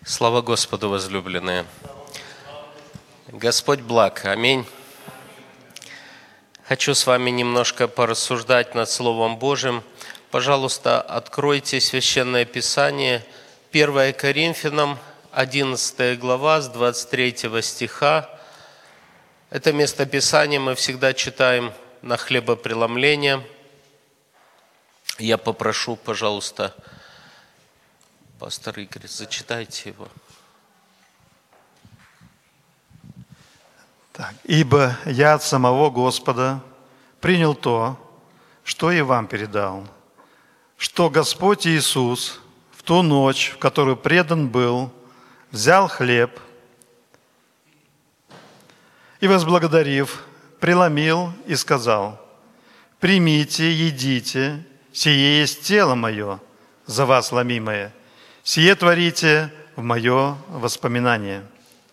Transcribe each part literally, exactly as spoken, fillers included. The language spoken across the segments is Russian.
Слава Господу, возлюбленные! Господь благ. Аминь. Хочу с вами немножко порассуждать над Словом Божьим. Пожалуйста, откройте Священное Писание, первое Коринфянам, одиннадцатая глава, с двадцать третьего стиха. Это местописание мы всегда читаем на хлебопреломление. Я попрошу, пожалуйста, пастор Игорь, зачитайте его. Так. «Ибо я от самого Господа принял то, что и вам передал, что Господь Иисус в ту ночь, в которую предан был, взял хлеб и, возблагодарив, преломил и сказал: примите, едите, сие есть тело мое, за вас ломимое, сие творите в мое воспоминание».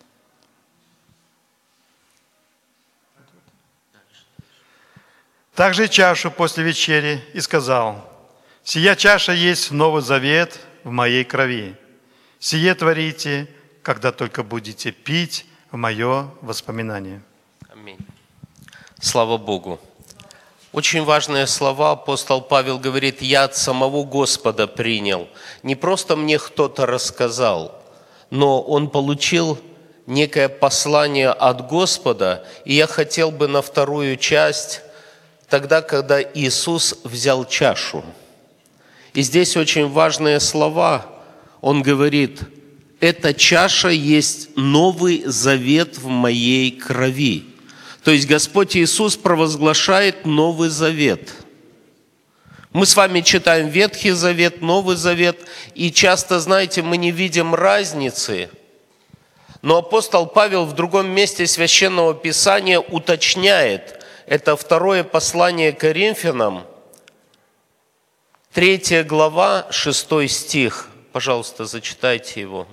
Также и чашу после вечери и сказал: «Сия чаша есть Новый Завет в моей крови. Сие творите, когда только будете пить в мое воспоминание». Аминь. Слава Богу. Очень важные слова. Апостол Павел говорит: «Я от самого Господа принял». Не просто мне кто-то рассказал, но он получил некое послание от Господа. И я хотел бы на вторую часть, тогда, когда Иисус взял чашу. И здесь очень важные слова. Он говорит: «Эта чаша есть Новый Завет в моей крови». То есть Господь Иисус провозглашает Новый Завет. Мы с вами читаем Ветхий Завет, Новый Завет, и часто, знаете, мы не видим разницы. Но апостол Павел в другом месте Священного Писания уточняет. Это второе послание Коринфянам, третья глава, шестой стих. Пожалуйста, зачитайте его.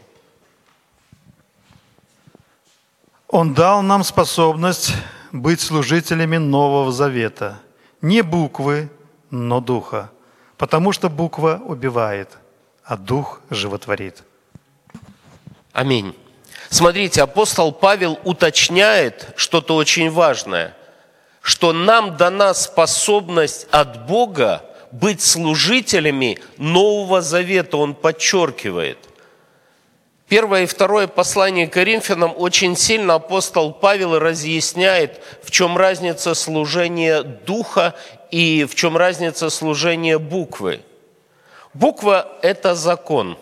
«Он дал нам способность быть служителями Нового Завета, не буквы, но духа, потому что буква убивает, а дух животворит». Аминь. Смотрите, апостол Павел уточняет что-то очень важное, что нам дана способность от Бога быть служителями Нового Завета, он подчеркивает. Первое и второе послание Коринфянам очень сильно апостол Павел разъясняет, в чем разница служения Духа и в чем разница служения буквы. Буква – это закон.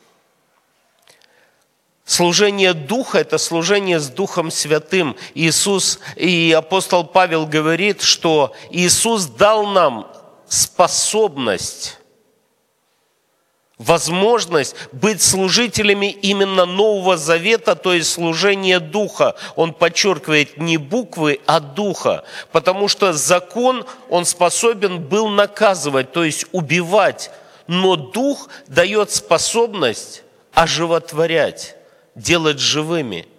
Служение Духа – это служение с Духом Святым. Иисус и апостол Павел говорит, что Иисус дал нам способность, возможность быть служителями именно Нового Завета, то есть служение Духа. Он подчеркивает не буквы, а Духа, потому что закон, он способен был наказывать, то есть убивать, но Дух дает способность оживотворять, делать живыми.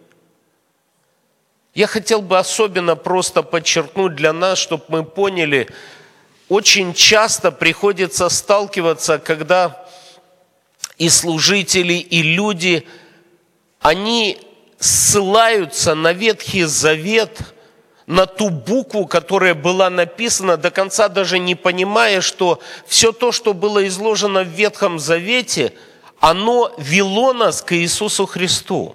Я хотел бы особенно просто подчеркнуть для нас, чтобы мы поняли, очень часто приходится сталкиваться, когда и служители, и люди, они ссылаются на Ветхий Завет, на ту букву, которая была написана, до конца даже не понимая, что все то, что было изложено в Ветхом Завете, оно вело нас к Иисусу Христу.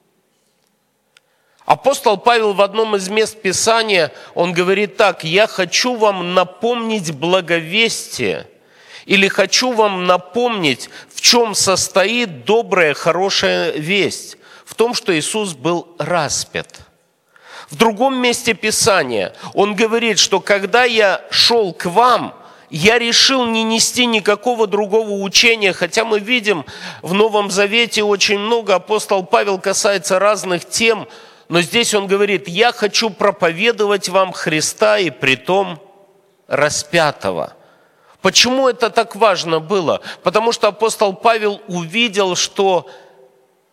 Апостол Павел в одном из мест Писания, он говорит так: «Я хочу вам напомнить благовестие, или хочу вам напомнить, в чем состоит добрая, хорошая весть, в том, что Иисус был распят». В другом месте Писания он говорит, что когда я шел к вам, я решил не нести никакого другого учения, хотя мы видим в Новом Завете очень много, апостол Павел касается разных тем, но здесь он говорит: «Я хочу проповедовать вам Христа и притом распятого». Почему это так важно было? Потому что апостол Павел увидел, что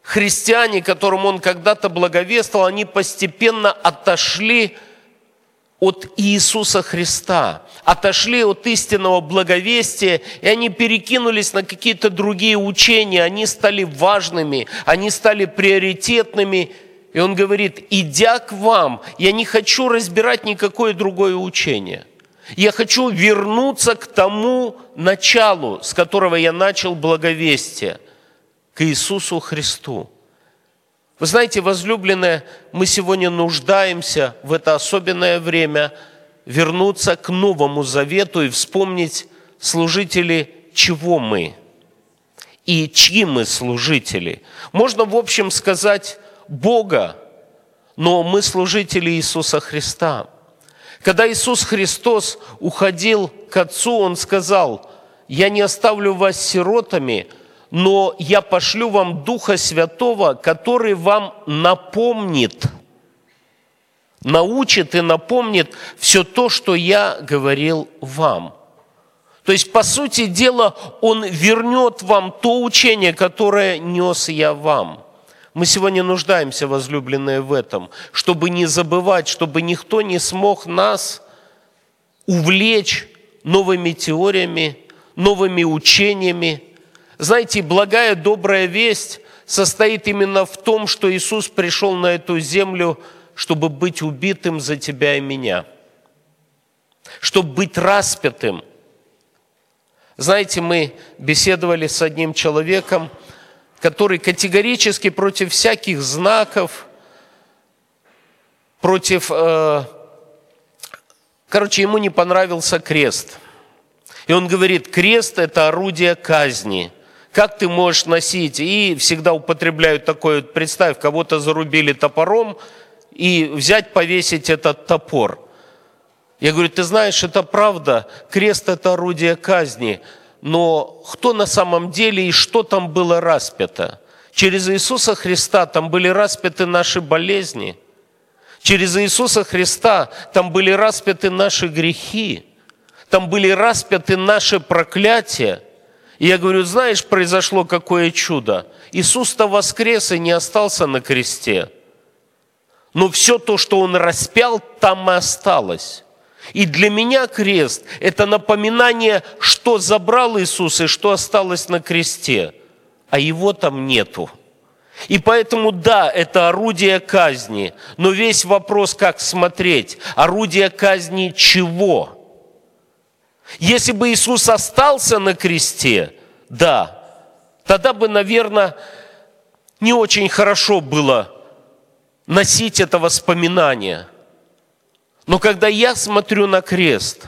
христиане, которым он когда-то благовествовал, они постепенно отошли от Иисуса Христа, отошли от истинного благовестия, и они перекинулись на какие-то другие учения, они стали важными, они стали приоритетными. И он говорит: идя к вам, я не хочу разбирать никакое другое учение. Я хочу вернуться к тому началу, с которого я начал благовестие, к Иисусу Христу. Вы знаете, возлюбленные, мы сегодня нуждаемся в это особенное время вернуться к Новому Завету и вспомнить, служители, чего мы и чьи мы служители. Можно, в общем, сказать Бога, но мы служители Иисуса Христа. Когда Иисус Христос уходил к Отцу, Он сказал: «Я не оставлю вас сиротами, но я пошлю вам Духа Святого, который вам напомнит, научит и напомнит все то, что я говорил вам». То есть, по сути дела, Он вернет вам то учение, которое нес я вам. Мы сегодня нуждаемся, возлюбленные, в этом, чтобы не забывать, чтобы никто не смог нас увлечь новыми теориями, новыми учениями. Знаете, благая, добрая весть состоит именно в том, что Иисус пришел на эту землю, чтобы быть убитым за тебя и меня, чтобы быть распятым. Знаете, мы беседовали с одним человеком, который категорически против всяких знаков, против... Э, короче, ему не понравился крест. И он говорит: крест – это орудие казни. Как ты можешь носить? И всегда употребляют такое: представь, кого-то зарубили топором, и взять, повесить этот топор. Я говорю: ты знаешь, это правда, крест – это орудие казни. Но кто на самом деле и что там было распято? Через Иисуса Христа там были распяты наши болезни. Через Иисуса Христа там были распяты наши грехи. Там были распяты наши проклятия. И я говорю: знаешь, произошло какое чудо. Иисус-то воскрес и не остался на кресте. Но все то, что Он распял, там и осталось. И для меня крест – это напоминание, что забрал Иисус и что осталось на кресте, а Его там нету. И поэтому, да, это орудие казни, но весь вопрос, как смотреть, орудие казни чего? Если бы Иисус остался на кресте, да, тогда бы, наверное, не очень хорошо было носить это воспоминание. Но когда я смотрю на крест,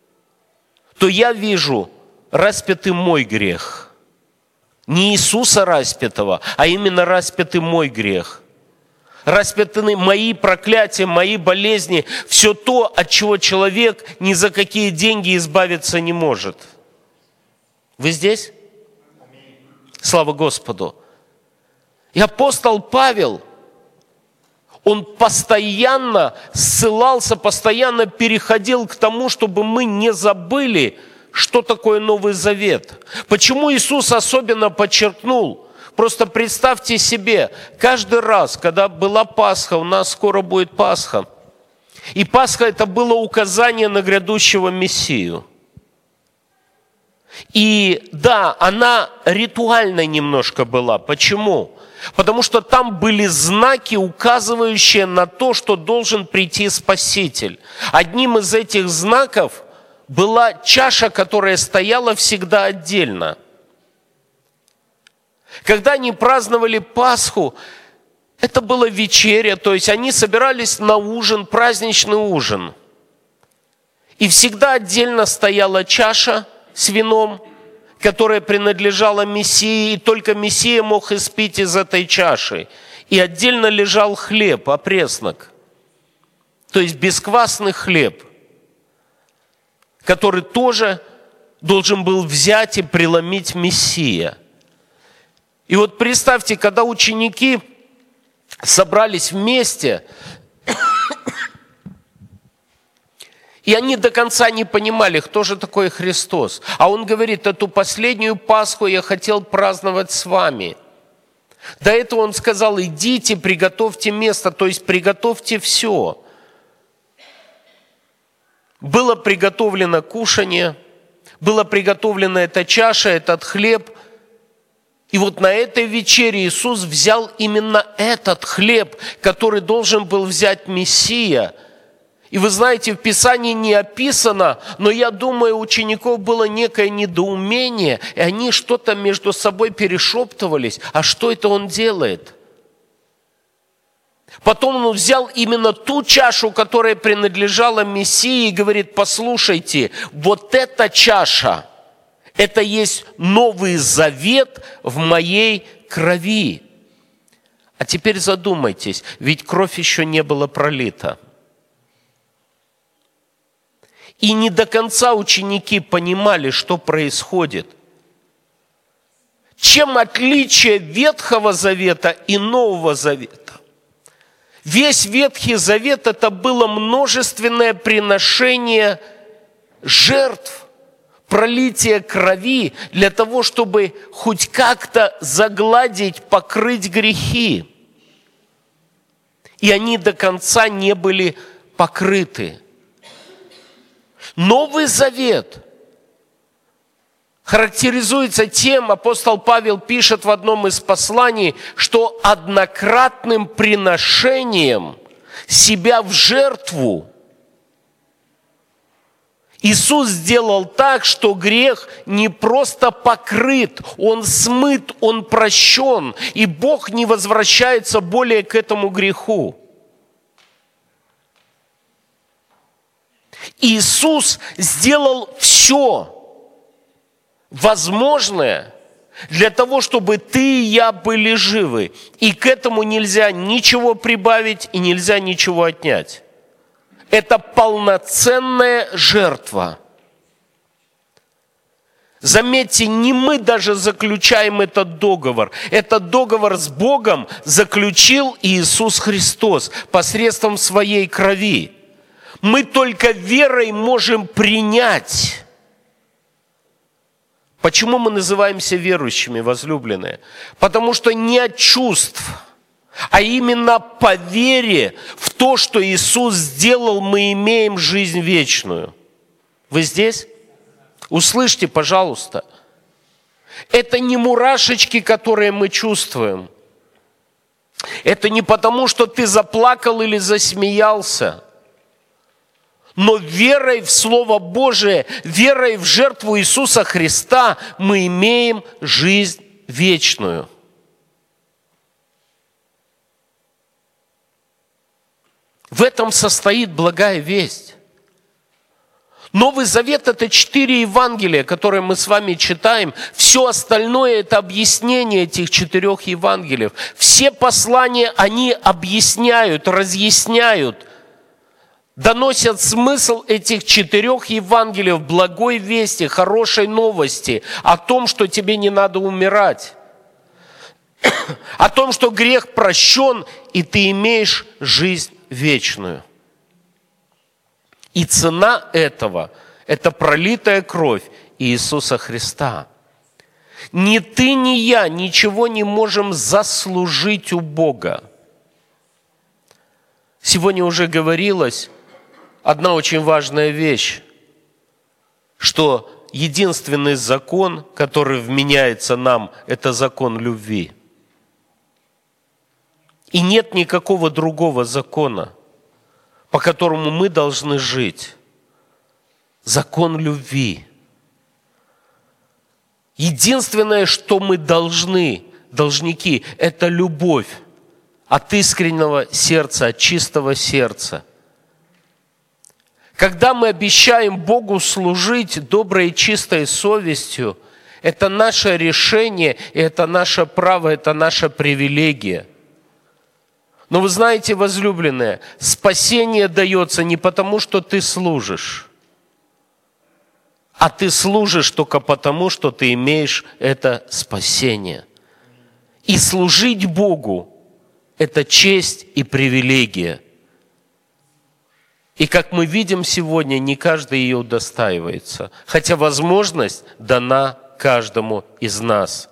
то я вижу распятый мой грех. Не Иисуса распятого, а именно распятый мой грех. Распяты мои проклятия, мои болезни, все то, от чего человек ни за какие деньги избавиться не может. Вы здесь? Слава Господу! И апостол Павел, он постоянно ссылался, постоянно переходил к тому, чтобы мы не забыли, что такое Новый Завет. Почему Иисус особенно подчеркнул? Просто представьте себе, каждый раз, когда была Пасха, у нас скоро будет Пасха, и Пасха – это было указание на грядущего Мессию. И да, она ритуальной немножко была. Почему? Потому что там были знаки, указывающие на то, что должен прийти Спаситель. Одним из этих знаков была чаша, которая стояла всегда отдельно. Когда они праздновали Пасху, это была вечеря, то есть они собирались на ужин, праздничный ужин. И всегда отдельно стояла чаша с вином, которая принадлежала Мессии, и только Мессия мог испить из этой чаши. И отдельно лежал хлеб, опреснок, то есть бесквасный хлеб, который тоже должен был взять и преломить Мессия. И вот представьте, когда ученики собрались вместе, и они до конца не понимали, кто же такой Христос. А Он говорит: эту последнюю Пасху я хотел праздновать с вами. До этого Он сказал: идите, приготовьте место, то есть приготовьте все. было приготовлено кушание, была приготовлена эта чаша, этот хлеб. И вот на этой вечере Иисус взял именно этот хлеб, который должен был взять Мессия. И вы знаете, в Писании не описано, но я думаю, у учеников было некое недоумение, и они что-то между собой перешептывались. А что это Он делает? Потом Он взял именно ту чашу, которая принадлежала Мессии, и говорит: послушайте, вот эта чаша, это есть Новый Завет в моей крови. А теперь задумайтесь, ведь кровь еще не была пролита. И не до конца ученики понимали, что происходит. Чем отличие Ветхого Завета и Нового Завета? Весь Ветхий Завет – это было множественное приношение жертв, пролитие крови для того, чтобы хоть как-то загладить, покрыть грехи. И они до конца не были покрыты. Новый Завет характеризуется тем, апостол Павел пишет в одном из посланий, что однократным приношением себя в жертву Иисус сделал так, что грех не просто покрыт, он смыт, он прощен, и Бог не возвращается более к этому греху. Иисус сделал все возможное для того, чтобы ты и я были живы. И к этому нельзя ничего прибавить и нельзя ничего отнять. Это полноценная жертва. Заметьте, не мы даже заключаем этот договор. Этот договор с Богом заключил Иисус Христос посредством своей крови. Мы только верой можем принять. Почему мы называемся верующими, возлюбленные? Потому что не от чувств, а именно по вере в то, что Иисус сделал, мы имеем жизнь вечную. Вы здесь? Услышьте, пожалуйста. Это не мурашечки, которые мы чувствуем. Это не потому, что ты заплакал или засмеялся. Но верой в Слово Божие, верой в жертву Иисуса Христа мы имеем жизнь вечную. В этом состоит благая весть. Новый Завет – это четыре Евангелия, которые мы с вами читаем. Все остальное – это объяснение этих четырех Евангелиев. Все послания, они объясняют, разъясняют, доносят смысл этих четырех Евангелиев, благой вести, хорошей новости о том, что тебе не надо умирать, о том, что грех прощен, и ты имеешь жизнь вечную. И цена этого – это пролитая кровь Иисуса Христа. Ни ты, ни я ничего не можем заслужить у Бога. Сегодня уже говорилось одна очень важная вещь, что единственный закон, который вменяется нам, это закон любви. И нет никакого другого закона, по которому мы должны жить. Закон любви. Единственное, что мы должны, должники, это любовь от искреннего сердца, от чистого сердца. Когда мы обещаем Богу служить доброй и чистой совестью, это наше решение, это наше право, это наша привилегия. Но вы знаете, возлюбленные, спасение дается не потому, что ты служишь, а ты служишь только потому, что ты имеешь это спасение. И служить Богу – это честь и привилегия. И как мы видим сегодня, не каждый ее удостаивается, хотя возможность дана каждому из нас.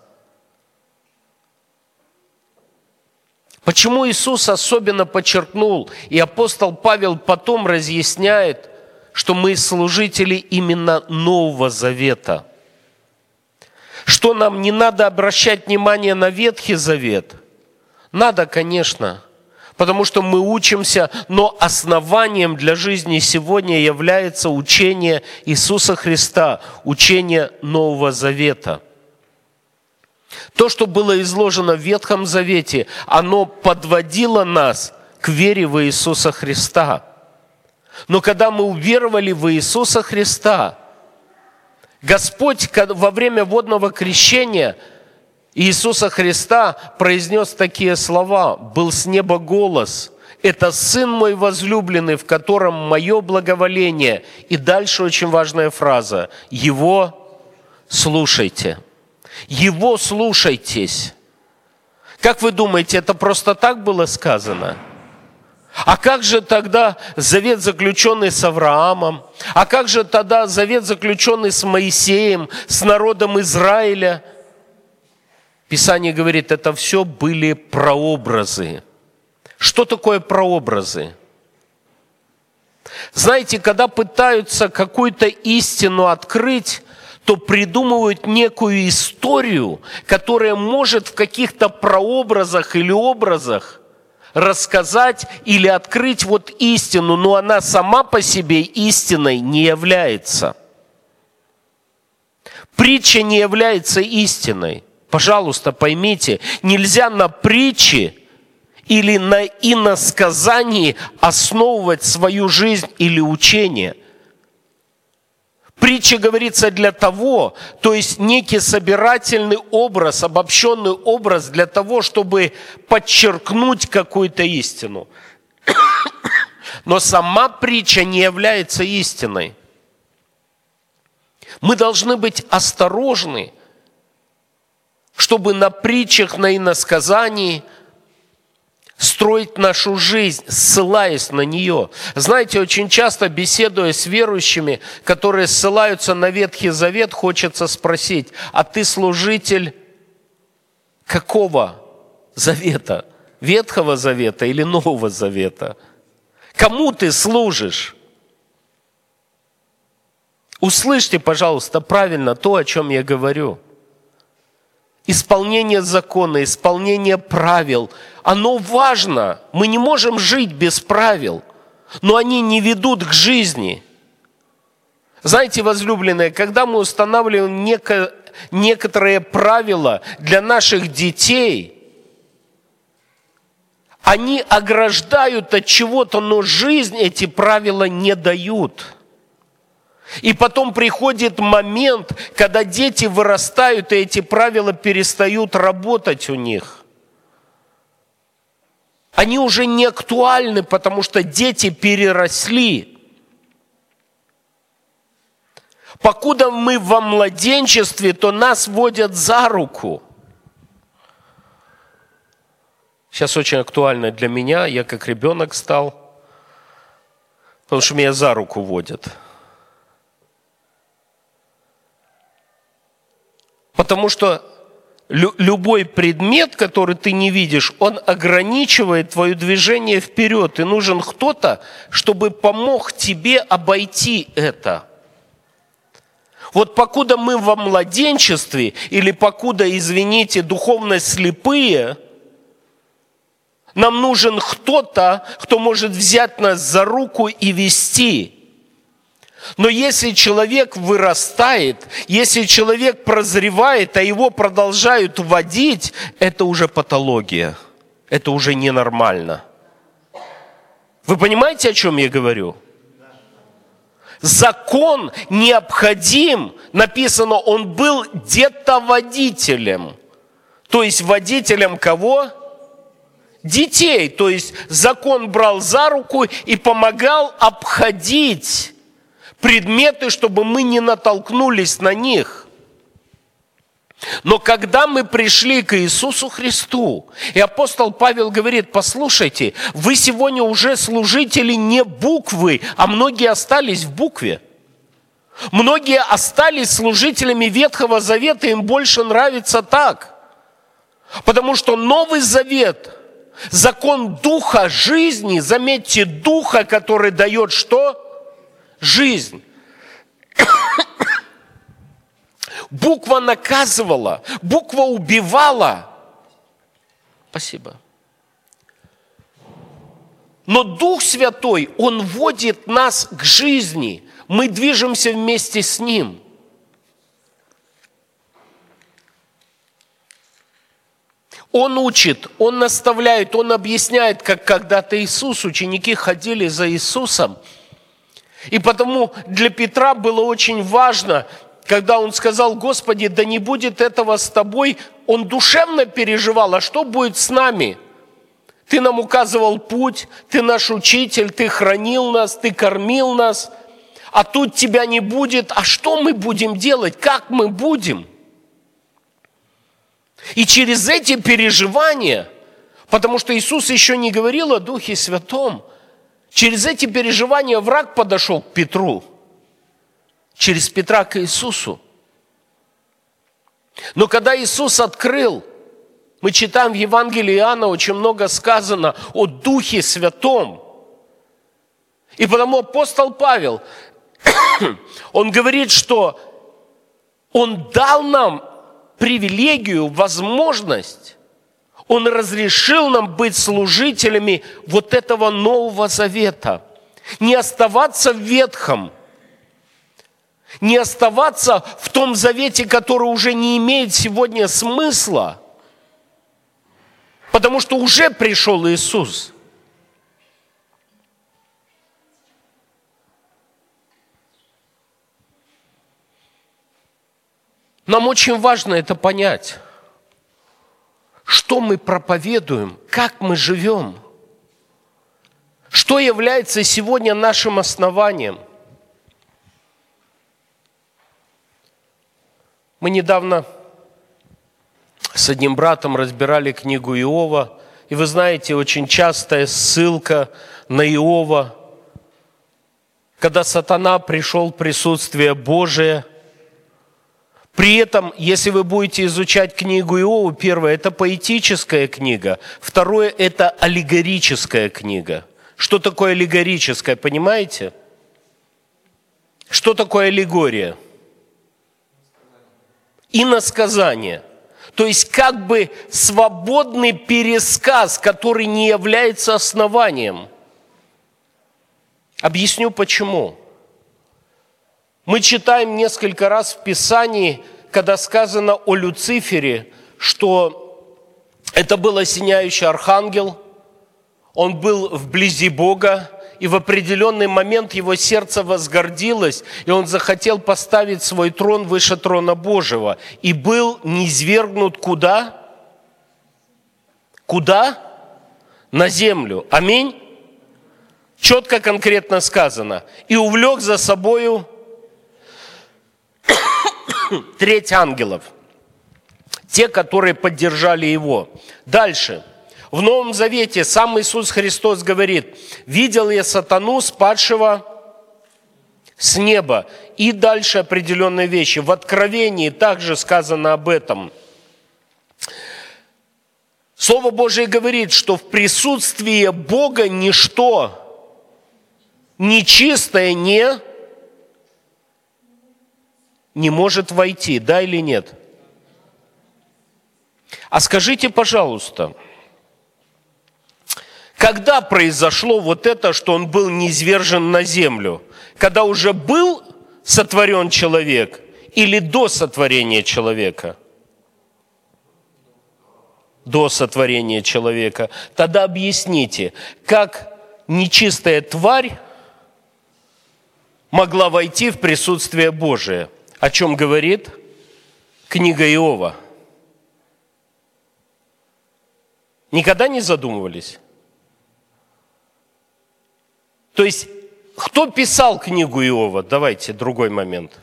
Почему Иисус особенно подчеркнул, и апостол Павел потом разъясняет, что мы служители именно Нового Завета. Что нам не надо обращать внимание на Ветхий Завет? Надо, конечно, потому что мы учимся, но основанием для жизни сегодня является учение Иисуса Христа, учение Нового Завета. То, что было изложено в Ветхом Завете, оно подводило нас к вере в Иисуса Христа. Но когда мы уверовали в Иисуса Христа, Господь во время водного крещения Иисуса Христа произнес такие слова: «Был с неба голос, это Сын мой возлюбленный, в котором мое благоволение». И дальше очень важная фраза: «Его слушайте». Его слушайтесь. Как вы думаете, это просто так было сказано? А как же тогда завет, заключенный с Авраамом? А как же тогда завет, заключенный с Моисеем, с народом Израиля? Писание говорит, это все были прообразы. Что такое прообразы? Знаете, когда пытаются какую-то истину открыть, то придумывают некую историю, которая может в каких-то прообразах или образах рассказать или открыть вот истину, но она сама по себе истиной не является. Притча не является истиной. Пожалуйста, поймите, нельзя на притче или на иносказании основывать свою жизнь или учение. Притча говорится для того, то есть некий собирательный образ, обобщенный образ для того, чтобы подчеркнуть какую-то истину. Но сама притча не является истиной. Мы должны быть осторожны, чтобы на притчах, на иносказании строить нашу жизнь, ссылаясь на нее. Знаете, очень часто, беседуя с верующими, которые ссылаются на Ветхий Завет, хочется спросить: а ты служитель какого завета? Ветхого Завета или Нового Завета? Кому ты служишь? Услышьте, пожалуйста, правильно то, о чем я говорю. Исполнение закона, исполнение правил, оно важно. Мы не можем жить без правил, но они не ведут к жизни. Знаете, возлюбленные, когда мы устанавливаем неко, некоторые правила для наших детей, они ограждают от чего-то, но жизнь эти правила не дают. И потом приходит момент, когда дети вырастают, и эти правила перестают работать у них. Они уже не актуальны, потому что дети переросли. Покуда мы во младенчестве, то нас водят за руку. Сейчас очень актуально для меня, я как ребенок стал, потому что меня за руку водят. Потому что лю- любой предмет, который ты не видишь, он ограничивает твое движение вперед. И нужен кто-то, чтобы помог тебе обойти это. Вот покуда мы во младенчестве, или покуда, извините, духовно слепые, нам нужен кто-то, кто может взять нас за руку и вести. Но если человек вырастает, если человек прозревает, а его продолжают водить, это уже патология, это уже ненормально. Вы понимаете, о чем я говорю? Закон необходим, написано, он был детоводителем. То есть водителем кого? Детей. То есть закон брал за руку и помогал обходить предметы, чтобы мы не натолкнулись на них. Но когда мы пришли к Иисусу Христу, и апостол Павел говорит: послушайте, вы сегодня уже служители не буквы, а многие остались в букве. Многие остались служителями Ветхого Завета, им больше нравится так. Потому что Новый Завет, закон Духа жизни, заметьте, Духа, который дает что? жизнь. Буква наказывала, буква убивала. Спасибо. Но Дух Святой, Он вводит нас к жизни. Мы движемся вместе с Ним. Он учит, Он наставляет, Он объясняет, как когда-то Иисус, ученики ходили за Иисусом. И потому для Петра было очень важно, когда он сказал: «Господи, да не будет этого с тобой», он душевно переживал, а что будет с нами? Ты нам указывал путь, ты наш учитель, ты хранил нас, ты кормил нас, а тут тебя не будет, а что мы будем делать, как мы будем? И через эти переживания, потому что Иисус еще не говорил о Духе Святом, через эти переживания враг подошел к Петру, через Петра к Иисусу. Но когда Иисус открыл, мы читаем в Евангелии Иоанна, очень много сказано о Духе Святом. И потому апостол Павел, он говорит, что он дал нам привилегию, возможность, он разрешил нам быть служителями вот этого Нового Завета. Не оставаться в ветхом, не оставаться в том завете, который уже не имеет сегодня смысла, потому что уже пришел Иисус. Нам очень важно это понять. Что мы проповедуем, как мы живем, что является сегодня нашим основанием. Мы недавно с одним братом разбирали книгу Иова, и вы знаете, очень частая ссылка на Иова, когда сатана пришел в присутствие Божие. При этом, если вы будете изучать книгу Иова, первое – это поэтическая книга, второе – это аллегорическая книга. Что такое аллегорическая, понимаете? Что такое аллегория? Иносказание. То есть как бы свободный пересказ, который не является основанием. Объясню почему. Мы читаем несколько раз в Писании, когда сказано о Люцифере, что это был осеняющий архангел, он был вблизи Бога, и в определенный момент его сердце возгордилось, и он захотел поставить свой трон выше трона Божьего, и был низвергнут куда? Куда? На землю. Аминь? Четко, конкретно сказано. И увлек за собою треть ангелов, те, которые поддержали его. Дальше. В Новом Завете сам Иисус Христос говорит: «Видел я сатану, спадшего с неба». И дальше определенные вещи. В Откровении также сказано об этом. Слово Божие говорит, что в присутствии Бога ничто нечистое не, не может войти. Да или нет? А скажите, пожалуйста, когда произошло вот это, что он был низвержен на землю? Когда уже был сотворен человек или до сотворения человека? До сотворения человека. Тогда объясните, как нечистая тварь могла войти в присутствие Божие? О чем говорит книга Иова? Никогда не задумывались? То есть, кто писал книгу Иова? Давайте, другой момент.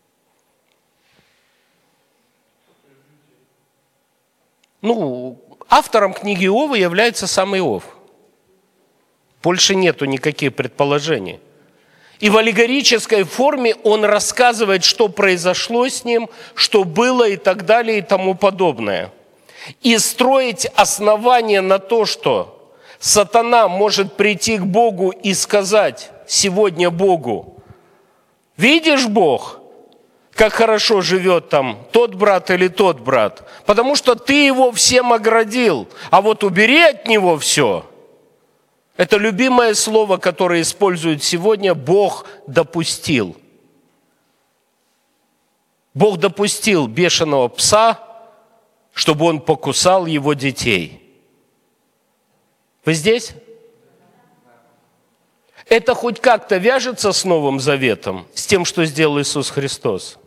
Ну, автором книги Иова является сам Иов. Больше нету никаких предположений. И в аллегорической форме он рассказывает, что произошло с ним, что было и так далее и тому подобное. И строить основание на то, что сатана может прийти к Богу и сказать сегодня Богу: Видишь, Бог, как хорошо живет там тот брат или тот брат, потому что ты его всем оградил, а вот убери от него все. Это любимое слово, которое используют сегодня: Бог допустил. Бог допустил бешеного пса, чтобы он покусал его детей. Вы здесь? Это хоть как-то вяжется с Новым Заветом, с тем, что сделал Иисус Христос?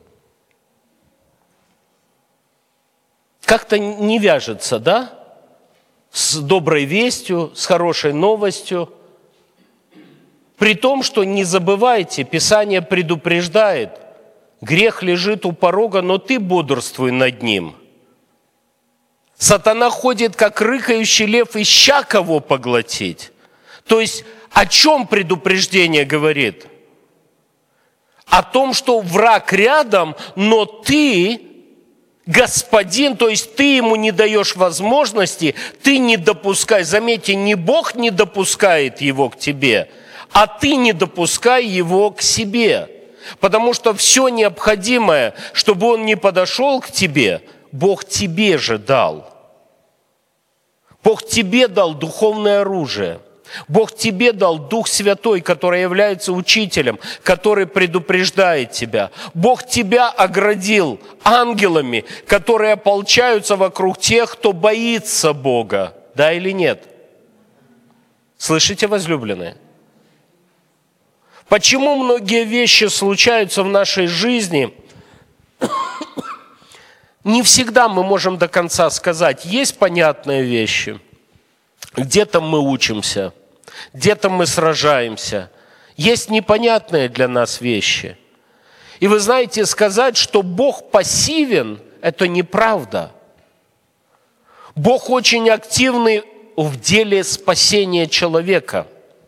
Как-то не вяжется, да? С доброй вестью, с хорошей новостью. При том, что не забывайте, Писание предупреждает: грех лежит у порога, но ты бодрствуй над ним. Сатана ходит, как рыкающий лев, ища кого поглотить. То есть о чем предупреждение говорит? О том, что враг рядом, но ты господин, то есть ты ему не даешь возможности, ты не допускай. Заметьте, не Бог не допускает его к тебе, а ты не допускай его к себе. Потому что все необходимое, чтобы он не подошел к тебе, Бог тебе же дал. Бог тебе дал духовное оружие. Бог тебе дал Дух Святой, который является учителем, который предупреждает тебя. Бог тебя оградил ангелами, которые ополчаются вокруг тех, кто боится Бога. Да или нет? Слышите, возлюбленные? Почему многие вещи случаются в нашей жизни? Не всегда мы можем до конца сказать. Есть понятные вещи. Где-то мы учимся, где-то мы сражаемся. Есть непонятные для нас вещи. И вы знаете, сказать, что Бог пассивен, это неправда. Бог очень активный в деле спасения человека.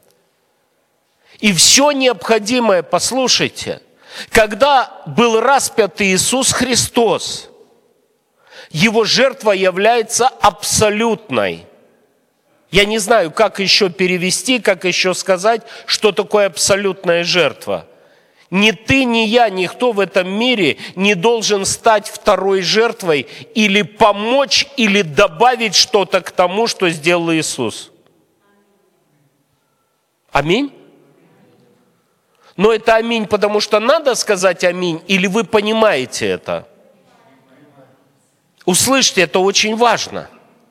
И все необходимое, послушайте, когда был распят Иисус Христос, Его жертва является абсолютной. Я не знаю, как еще перевести, как еще сказать, что такое абсолютная жертва. Ни ты, ни я, никто в этом мире не должен стать второй жертвой или помочь, или добавить что-то к тому, что сделал Иисус. Аминь? Но это аминь, потому что надо сказать аминь, или вы понимаете это? Услышьте, это очень важно.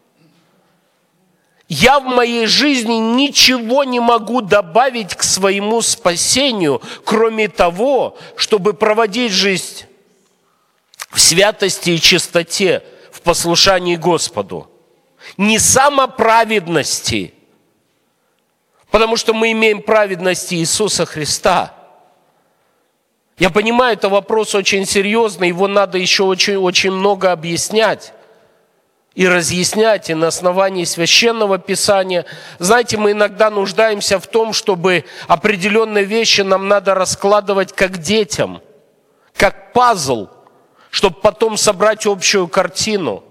Я в моей жизни ничего не могу добавить к своему спасению, кроме того, чтобы проводить жизнь в святости и чистоте, в послушании Господу. Не самоправедности, потому что мы имеем праведность Иисуса Христа. Я понимаю, это вопрос очень серьезный, его надо еще очень, очень много объяснять и разъяснять, и на основании Священного Писания. Знаете, мы иногда нуждаемся в том, чтобы определенные вещи нам надо раскладывать как детям, как пазл, чтобы потом собрать общую картину.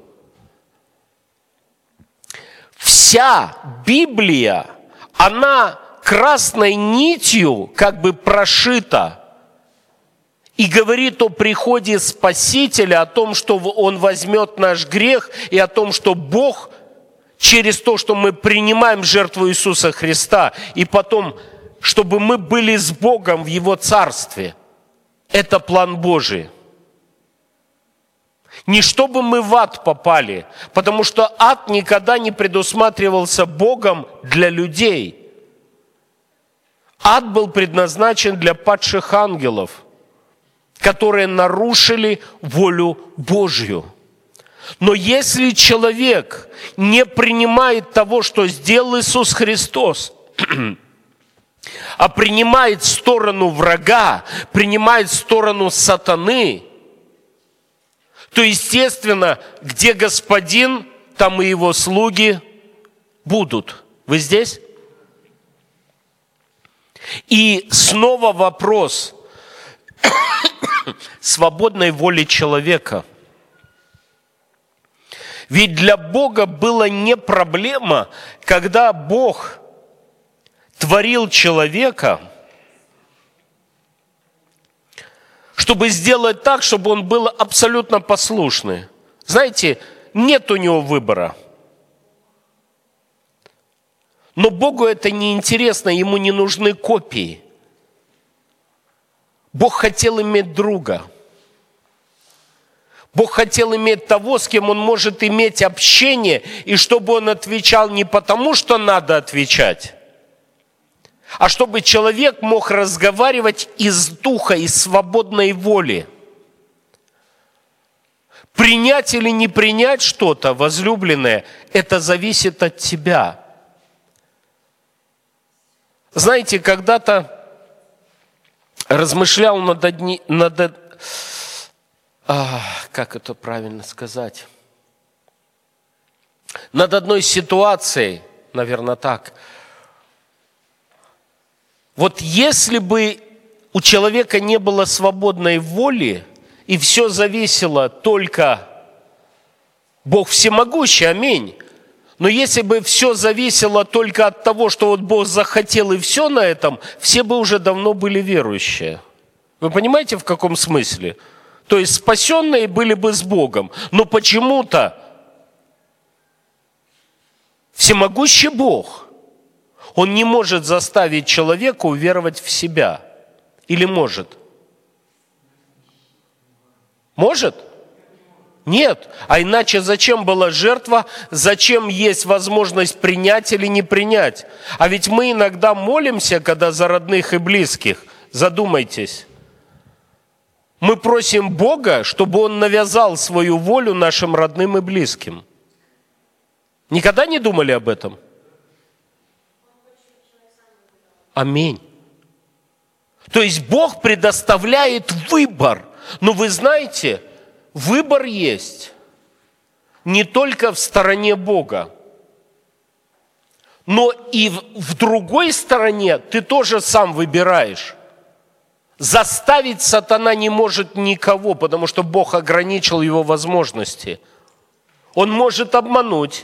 Вся Библия, она красной нитью как бы прошита и говорит о приходе Спасителя, о том, что Он возьмет наш грех, и о том, что Бог через то, что мы принимаем жертву Иисуса Христа, и потом, чтобы мы были с Богом в Его Царстве. Это план Божий. Не чтобы мы в ад попали, потому что ад никогда не предусматривался Богом для людей. Ад был предназначен для падших ангелов, которые нарушили волю Божью. Но если человек не принимает того, что сделал Иисус Христос, а принимает сторону врага, принимает сторону сатаны, то, естественно, где Господин, там и его слуги будут. Вы здесь? И снова вопрос свободной воли человека. Ведь для Бога было не проблема, когда Бог творил человека, чтобы сделать так, чтобы он был абсолютно послушный. Знаете, нет у него выбора. Но Богу это не интересно, ему не нужны копии. Бог хотел иметь друга. Бог хотел иметь того, с кем он может иметь общение, и чтобы он отвечал не потому, что надо отвечать, а чтобы человек мог разговаривать из духа, из свободной воли. Принять или не принять что-то, возлюбленное, это зависит от тебя. Знаете, когда-то размышлял над одни, над, а, как это правильно сказать, над одной ситуацией, наверное, так. Вот если бы у человека не было свободной воли, и все зависело только, Бог всемогущий, аминь, но если бы все зависело только от того, что вот Бог захотел и все на этом, все бы уже давно были верующие. Вы понимаете, в каком смысле? То есть спасенные были бы с Богом, но почему-то всемогущий Бог, Он не может заставить человека уверовать в себя. Или может? Может? Нет. А иначе зачем была жертва? Зачем есть возможность принять или не принять? А ведь мы иногда молимся, когда за родных и близких. Задумайтесь. Мы просим Бога, чтобы Он навязал свою волю нашим родным и близким. Никогда не думали об этом? Аминь. То есть Бог предоставляет выбор. Но вы знаете, выбор есть не только в стороне Бога, но и в, в другой стороне ты тоже сам выбираешь. Заставить сатана не может никого, потому что Бог ограничил его возможности. Он может обмануть,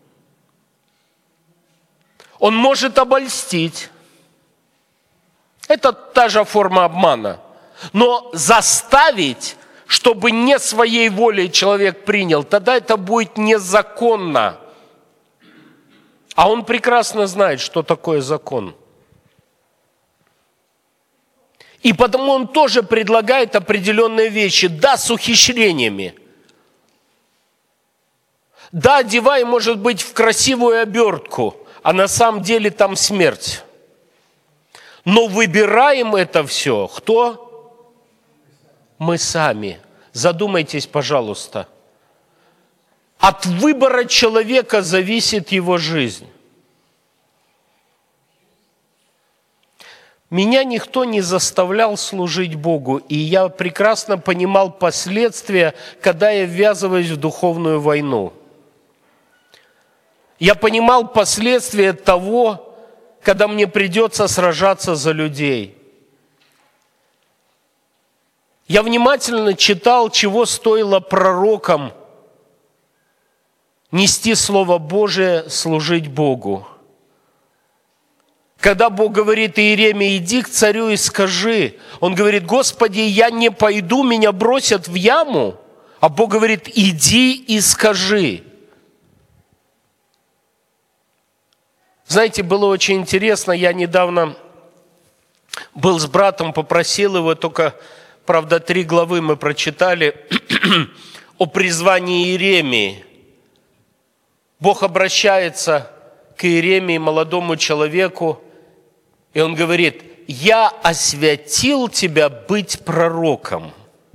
он может обольстить. Это та же форма обмана. Но заставить, чтобы не своей волей человек принял, тогда это будет незаконно. А он прекрасно знает, что такое закон. И потому он тоже предлагает определенные вещи. Да, с ухищрениями. Да, одевай, может быть, в красивую обертку, а на самом деле там смерть. Но выбираем это все. Кто? Мы сами. Задумайтесь, пожалуйста. От выбора человека зависит его жизнь. Меня никто не заставлял служить Богу, и я прекрасно понимал последствия, когда я ввязываюсь в духовную войну. Я понимал последствия того, когда мне придется сражаться за людей. Я внимательно читал, чего стоило пророкам нести Слово Божие, служить Богу. Когда Бог говорит: Иеремия, иди к царю и скажи. Он говорит: Господи, я не пойду, меня бросят в яму. А Бог говорит: иди и скажи. Знаете, было очень интересно, я недавно был с братом, попросил его, только, правда, три главы мы прочитали, о призвании Иеремии. Бог обращается к Иеремии, молодому человеку, и он говорит: я освятил тебя быть пророком.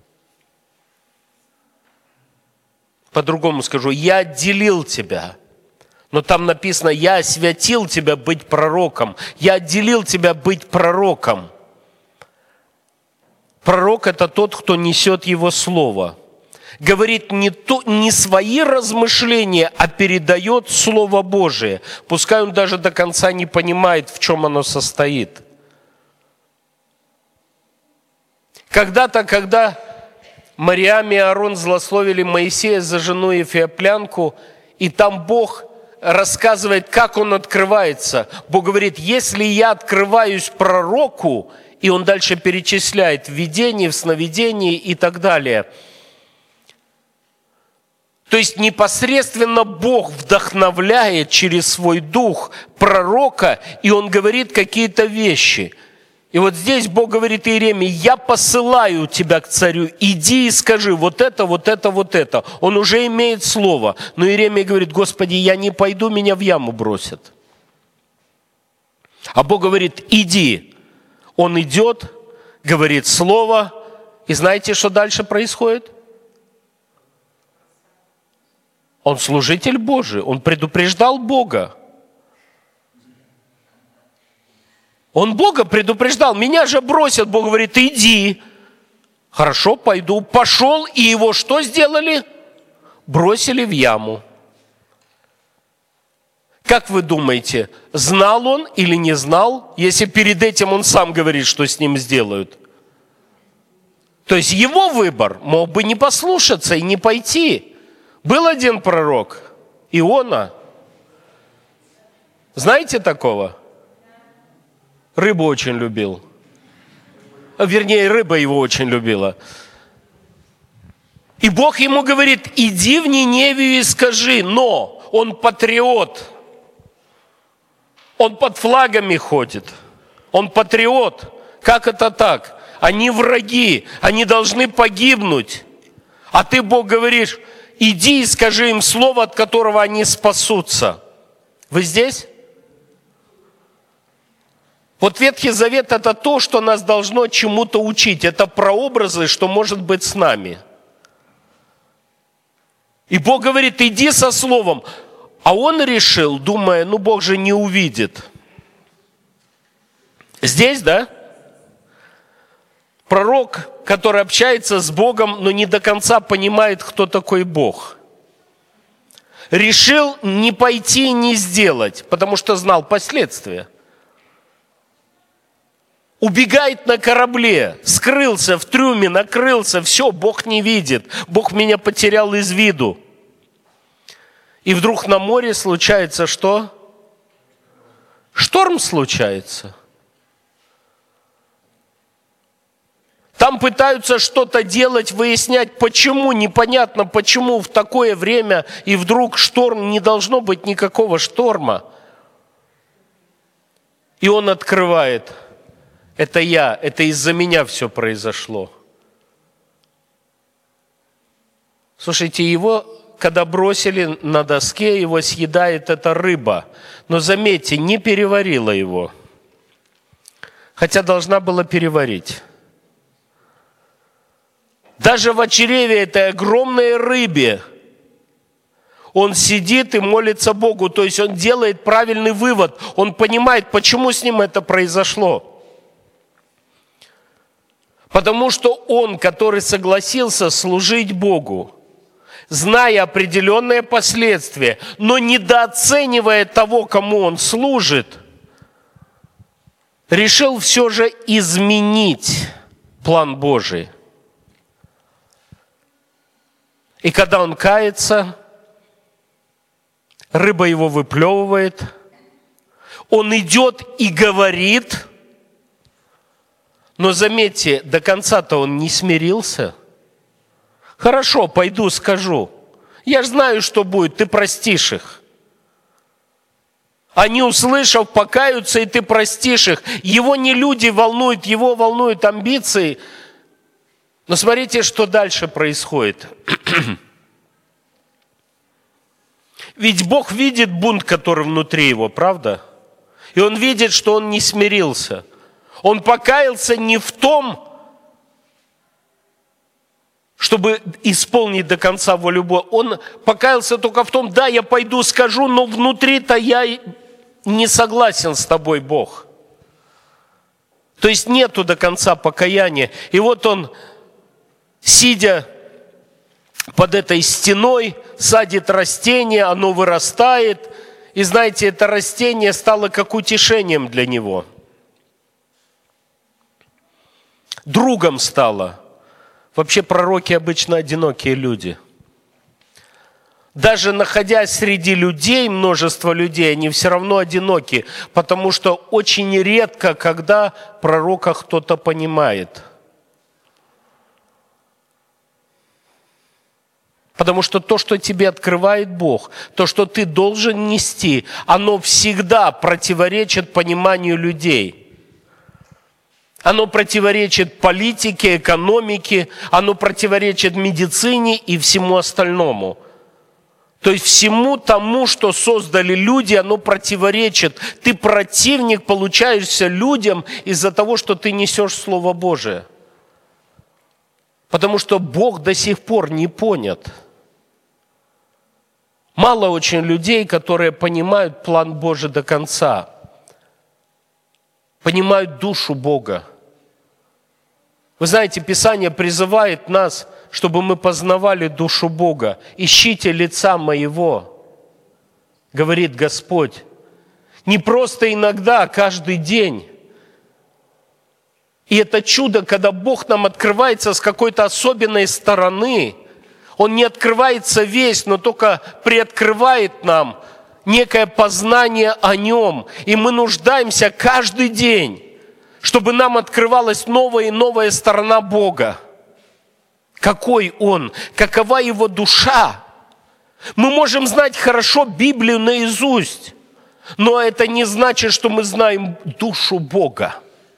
По-другому скажу, я отделил тебя. Но там написано: я освятил тебя быть пророком. Я отделил тебя быть пророком. Пророк – это тот, кто несет его слово. Говорит не, то, не свои размышления, а передает Слово Божие. Пускай он даже до конца не понимает, в чем оно состоит. Когда-то, когда Мариам и Аарон злословили Моисея за жену Ефиоплянку, и там Бог рассказывает, как он открывается. Бог говорит: если я открываюсь пророку, И он дальше перечисляет в видении, в сновидении и так далее. То есть непосредственно Бог вдохновляет через свой дух пророка, и он говорит какие-то вещи. И вот здесь Бог говорит Иеремии: я посылаю тебя к царю, иди и скажи вот это, вот это, вот это. Он уже имеет слово. Но Иеремия говорит: Господи, я не пойду, меня в яму бросят. А Бог говорит: иди. Он идет, говорит слово. И знаете, что дальше происходит? Он служитель Божий, он предупреждал Бога. Он Бога предупреждал: меня же бросят. Бог говорит: иди. Хорошо, пойду. Пошел, и его что сделали? Бросили в яму. Как вы думаете, знал он или не знал, если перед этим он сам говорит, что с ним сделают? То есть его выбор мог бы не послушаться и не пойти. Был один пророк, Иона. Знаете такого? Рыбу очень любил. Вернее, рыба его очень любила. И Бог ему говорит: иди в Ниневию и скажи. Но он патриот. Он под флагами ходит. Он патриот. Как это так? Они враги. Они должны погибнуть. А ты, Бог, говоришь: иди и скажи им слово, от которого они спасутся. Вы здесь? Вот Ветхий Завет – это то, что нас должно чему-то учить. Это прообразы, что может быть с нами. И Бог говорит: иди со словом. А он решил, думая: ну Бог же не увидит. Здесь, да? Пророк, который общается с Богом, но не до конца понимает, кто такой Бог. Решил не пойти и не сделать, потому что знал последствия. Убегает на корабле, скрылся в трюме, накрылся, все, Бог не видит. Бог меня потерял из виду. И вдруг на море случается что? Шторм случается. Там пытаются что-то делать, выяснять, почему, непонятно почему в такое время, и вдруг шторм, не должно быть никакого шторма. И он открывает: это я, это из-за меня все произошло. Слушайте, его, когда бросили на доске, его съедает эта рыба. Но заметьте, не переварила его. Хотя должна была переварить. Даже в чреве этой огромной рыбе он сидит и молится Богу. То есть он делает правильный вывод. Он понимает, почему с ним это произошло. Потому что он, который согласился служить Богу, зная определенные последствия, но недооценивая того, кому он служит, решил все же изменить план Божий. И когда он кается, рыба его выплевывает, он идет и говорит, но заметьте, до конца-то он не смирился. Хорошо, пойду скажу. Я же знаю, что будет, ты простишь их. Они, услышав, покаются, и ты простишь их. Его не люди волнуют, его волнуют амбиции. Но смотрите, что дальше происходит. Ведь Бог видит бунт, который внутри его, правда? И Он видит, что он не смирился. Он покаялся не в том, чтобы исполнить до конца волю Бога. Он покаялся только в том: да, я пойду скажу, но внутри-то я не согласен с тобой, Бог. То есть нету до конца покаяния. И вот он, сидя под этой стеной, садит растение, оно вырастает. И знаете, это растение стало как утешением для него. Другом стало. Вообще пророки обычно одинокие люди. Даже находясь среди людей, множество людей, они все равно одиноки, потому что очень редко, когда пророка кто-то понимает. Потому что то, что тебе открывает Бог, то, что ты должен нести, оно всегда противоречит пониманию людей. Оно противоречит политике, экономике, оно противоречит медицине и всему остальному. То есть всему тому, что создали люди, оно противоречит. Ты противник получаешься людям из-за того, что ты несешь Слово Божие. Потому что Бог до сих пор не понят. Мало очень людей, которые понимают план Божий до конца. Понимают душу Бога. Вы знаете, Писание призывает нас, чтобы мы познавали душу Бога. «Ищите лица моего», говорит Господь. Не просто иногда, а каждый день. И это чудо, когда Бог нам открывается с какой-то особенной стороны. Он не открывается весь, но только приоткрывает нам некое познание о Нем. И мы нуждаемся каждый день, чтобы нам открывалась новая и новая сторона Бога. Какой Он, какова Его душа. Мы можем знать хорошо Библию наизусть, но это не значит, что мы знаем душу Бога.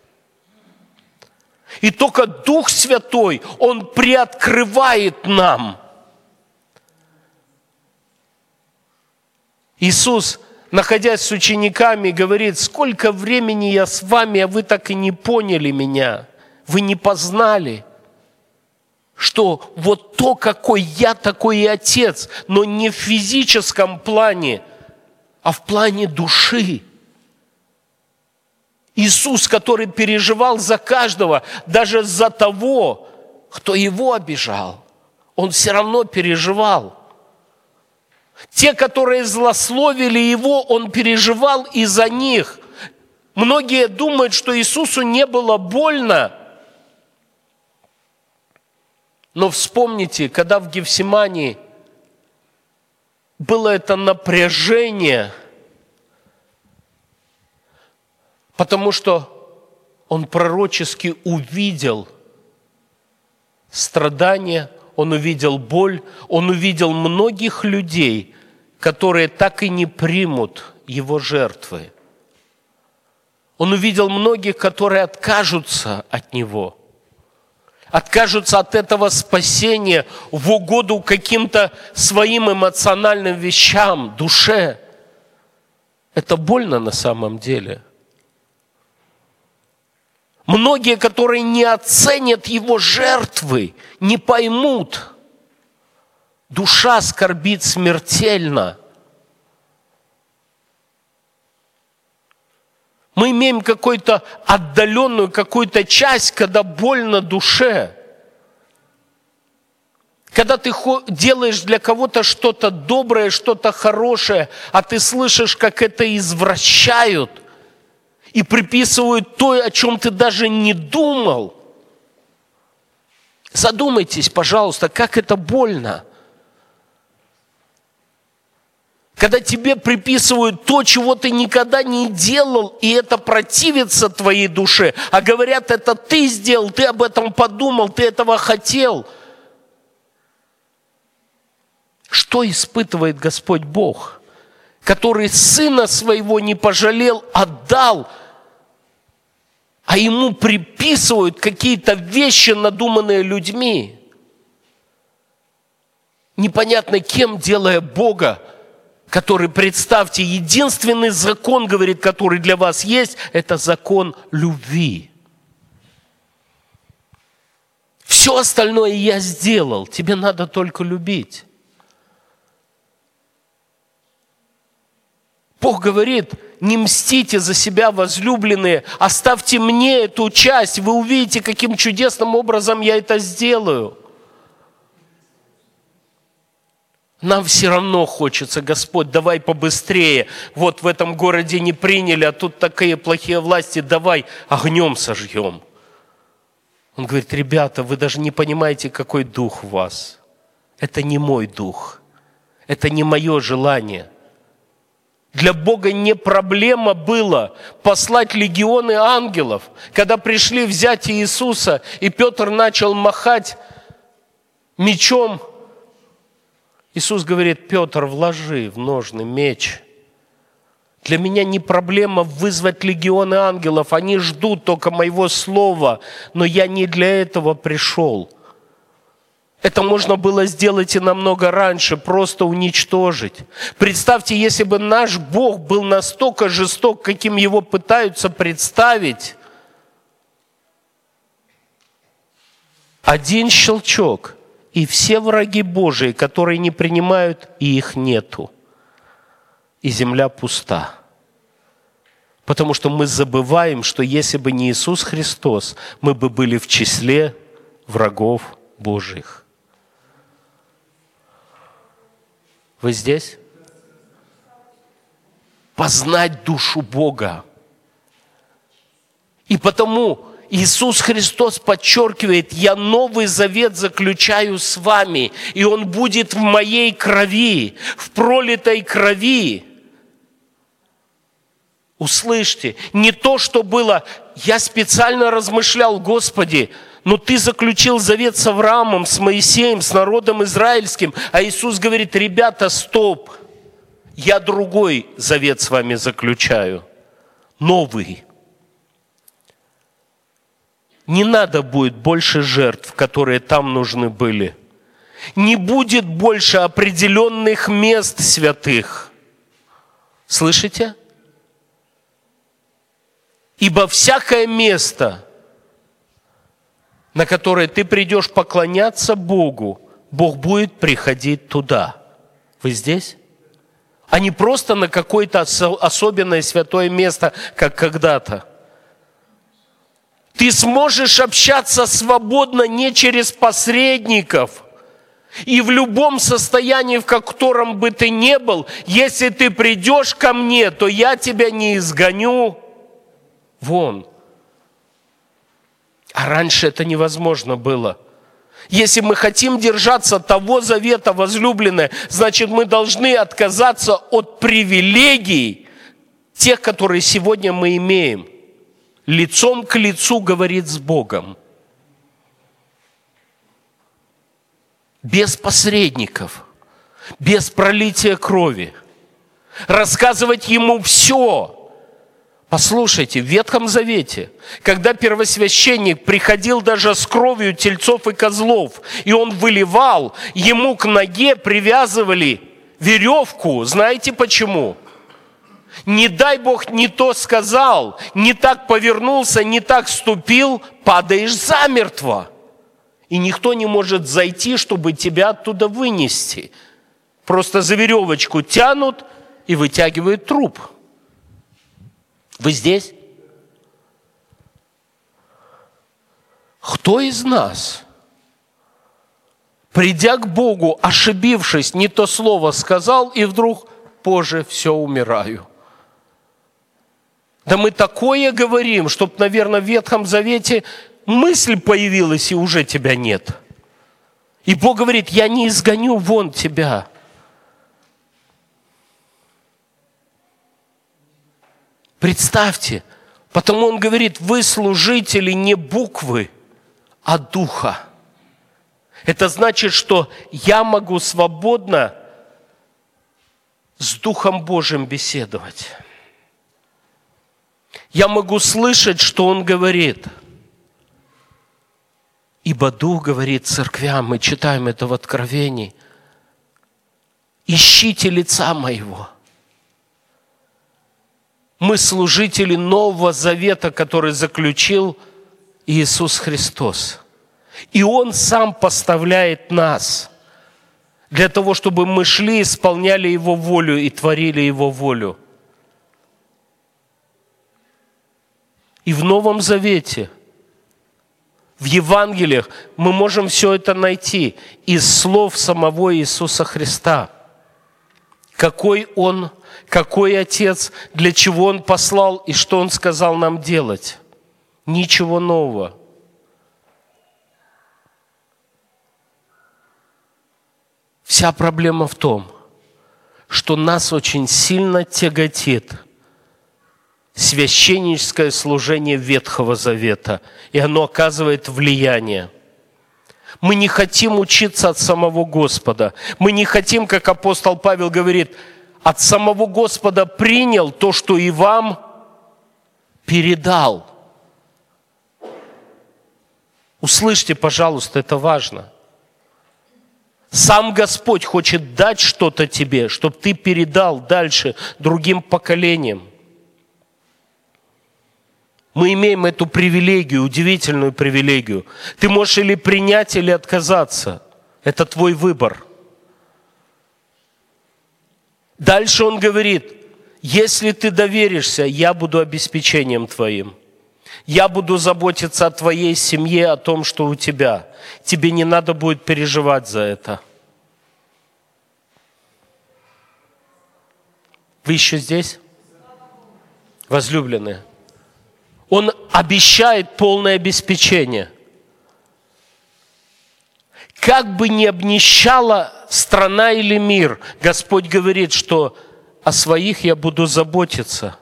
И только Дух Святой, Он приоткрывает нам. Иисус, находясь с учениками, говорит: сколько времени я с вами, а вы так и не поняли меня, вы не познали, что вот то, какой я, такой и Отец, но не в физическом плане, а в плане души. Иисус, который переживал за каждого, даже за того, кто Его обижал, Он все равно переживал. Те, которые злословили Его, Он переживал и за них. Многие думают, что Иисусу не было больно. Но вспомните, когда в Гефсимании было это напряжение, потому что Он пророчески увидел страдания, Он увидел боль, Он увидел многих людей, которые так и не примут Его жертвы. Он увидел многих, которые откажутся от Него, откажутся от этого спасения в угоду каким-то своим эмоциональным вещам, душе. Это больно на самом деле. Многие, которые не оценят Его жертвы, не поймут. Душа скорбит смертельно. Мы имеем какую-то отдаленную, какую-то часть, когда больно душе. Когда ты делаешь для кого-то что-то доброе, что-то хорошее, а ты слышишь, как это извращают и приписывают то, о чем ты даже не думал. Задумайтесь, пожалуйста, как это больно. Когда тебе приписывают то, чего ты никогда не делал, и это противится твоей душе, а говорят, это ты сделал, ты об этом подумал, ты этого хотел. Что испытывает Господь Бог, который Сына Своего не пожалел, отдал, а Ему приписывают какие-то вещи, надуманные людьми, непонятно кем, делая Бога, который, представьте, единственный закон, говорит, который для вас есть, это закон любви. Все остальное я сделал, тебе надо только любить. Бог говорит, не мстите за себя, возлюбленные, оставьте мне эту часть, вы увидите, каким чудесным образом я это сделаю. Нам все равно хочется, Господь, давай побыстрее. Вот в этом городе не приняли, а тут такие плохие власти, давай огнем сожжем. Он говорит, ребята, вы даже не понимаете, какой дух у вас. Это не мой дух. Это не мое желание. Для Бога не проблема было послать легионы ангелов. Когда пришли взять Иисуса, и Петр начал махать мечом, Иисус говорит: Петр, вложи в ножны меч. Для меня не проблема вызвать легионы ангелов. Они ждут только моего слова, но я не для этого пришел. Это можно было сделать и намного раньше, просто уничтожить. Представьте, если бы наш Бог был настолько жесток, каким его пытаются представить. Один щелчок, и все враги Божии, которые не принимают, и их нету. И земля пуста. Потому что мы забываем, что если бы не Иисус Христос, мы бы были в числе врагов Божьих. Вы здесь? Познать душу Бога. И потому Иисус Христос подчеркивает: я новый завет заключаю с вами, и он будет в моей крови, в пролитой крови. Услышьте, не то, что было, я специально размышлял: Господи, но Ты заключил завет с Авраамом, с Моисеем, с народом израильским. А Иисус говорит: ребята, стоп, я другой завет с вами заключаю, новый. Не надо будет больше жертв, которые там нужны были. Не будет больше определенных мест святых. Слышите? Ибо всякое место, на которое ты придешь поклоняться Богу, Бог будет приходить туда. Вы здесь? А не просто на какое-то особенное святое место, как когда-то. Ты сможешь общаться свободно не через посредников. И в любом состоянии, в котором бы ты ни был, если ты придешь ко мне, то я тебя не изгоню вон. А раньше это невозможно было. Если мы хотим держаться того завета, возлюбленные, значит, мы должны отказаться от привилегий, тех, которые сегодня мы имеем. Лицом к лицу говорить с Богом. Без посредников, без пролития крови. Рассказывать Ему все. Послушайте, в Ветхом Завете, когда первосвященник приходил даже с кровью тельцов и козлов, и он выливал, ему к ноге привязывали веревку. Знаете почему? Не дай Бог не то сказал, не так повернулся, не так ступил, падаешь замертво. И никто не может зайти, чтобы тебя оттуда вынести. Просто за веревочку тянут и вытягивают труп. Вы здесь? Кто из нас, придя к Богу, ошибившись, не то слово сказал, и вдруг позже все умираю? Да мы такое говорим, чтоб, наверное, в Ветхом Завете мысль появилась, и уже тебя нет. И Бог говорит: я не изгоню вон тебя. Представьте, потому Он говорит: вы служители не буквы, а духа. Это значит, что я могу свободно с Духом Божьим беседовать. Я могу слышать, что Он говорит. Ибо Дух говорит церквям, мы читаем это в Откровении: ищите лица Моего. Мы служители Нового Завета, который заключил Иисус Христос. И Он Сам поставляет нас для того, чтобы мы шли, исполняли Его волю и творили Его волю. И в Новом Завете, в Евангелиях мы можем все это найти из слов самого Иисуса Христа. Какой Он, какой Отец, для чего Он послал и что Он сказал нам делать. Ничего нового. Вся проблема в том, что нас очень сильно тяготит священническое служение Ветхого Завета, и оно оказывает влияние. Мы не хотим учиться от самого Господа. Мы не хотим, как апостол Павел говорит, от самого Господа принял то, что и вам передал. Услышьте, пожалуйста, это важно. Сам Господь хочет дать что-то тебе, чтобы ты передал дальше другим поколениям. Мы имеем эту привилегию, удивительную привилегию. Ты можешь или принять, или отказаться. Это твой выбор. Дальше он говорит, если ты доверишься, я буду обеспечением твоим. Я буду заботиться о твоей семье, о том, что у тебя. Тебе не надо будет переживать за это. Вы еще здесь? Возлюбленные. Он обещает полное обеспечение. Как бы ни обнищала страна или мир, Господь говорит, что о своих я буду заботиться.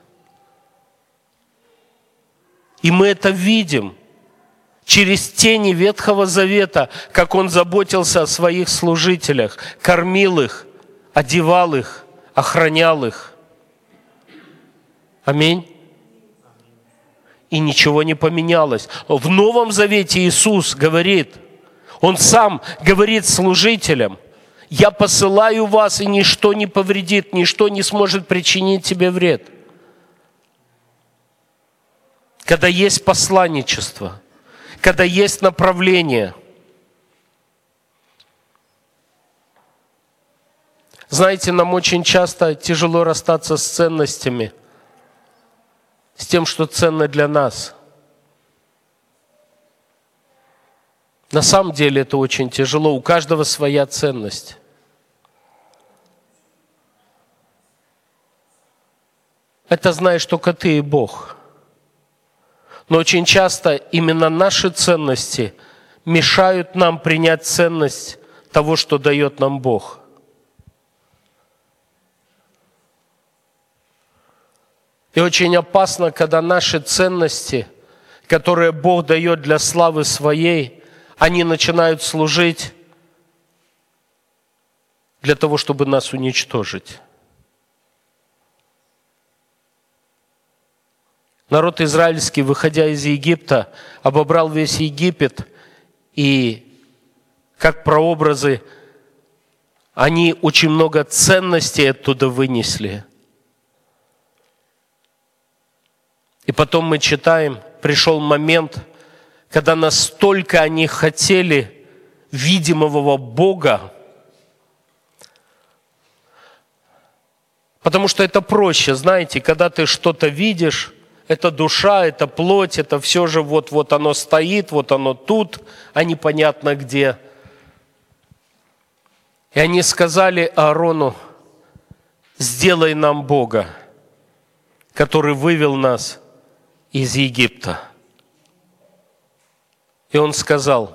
И мы это видим через тени Ветхого Завета, как Он заботился о своих служителях, кормил их, одевал их, охранял их. Аминь. И ничего не поменялось. В Новом Завете Иисус говорит, Он сам говорит служителям, «Я посылаю вас, и ничто не повредит, ничто не сможет причинить тебе вред». Когда есть посланничество, когда есть направление. Знаете, нам очень часто тяжело расстаться с ценностями, с тем, что ценно для нас. На самом деле это очень тяжело. У каждого своя ценность. Это знаешь только ты и Бог. Но очень часто именно наши ценности мешают нам принять ценность того, что дает нам Бог. И очень опасно, когда наши ценности, которые Бог дает для славы Своей, они начинают служить для того, чтобы нас уничтожить. Народ израильский, выходя из Египта, обобрал весь Египет, и как прообразы, они очень много ценностей оттуда вынесли. И потом мы читаем, пришел момент, когда настолько они хотели видимого Бога, потому что это проще, знаете, когда ты что-то видишь, это душа, это плоть, это все же вот-вот оно стоит, вот оно тут, а непонятно где. И они сказали Аарону, сделай нам Бога, который вывел нас из Египта. И он сказал,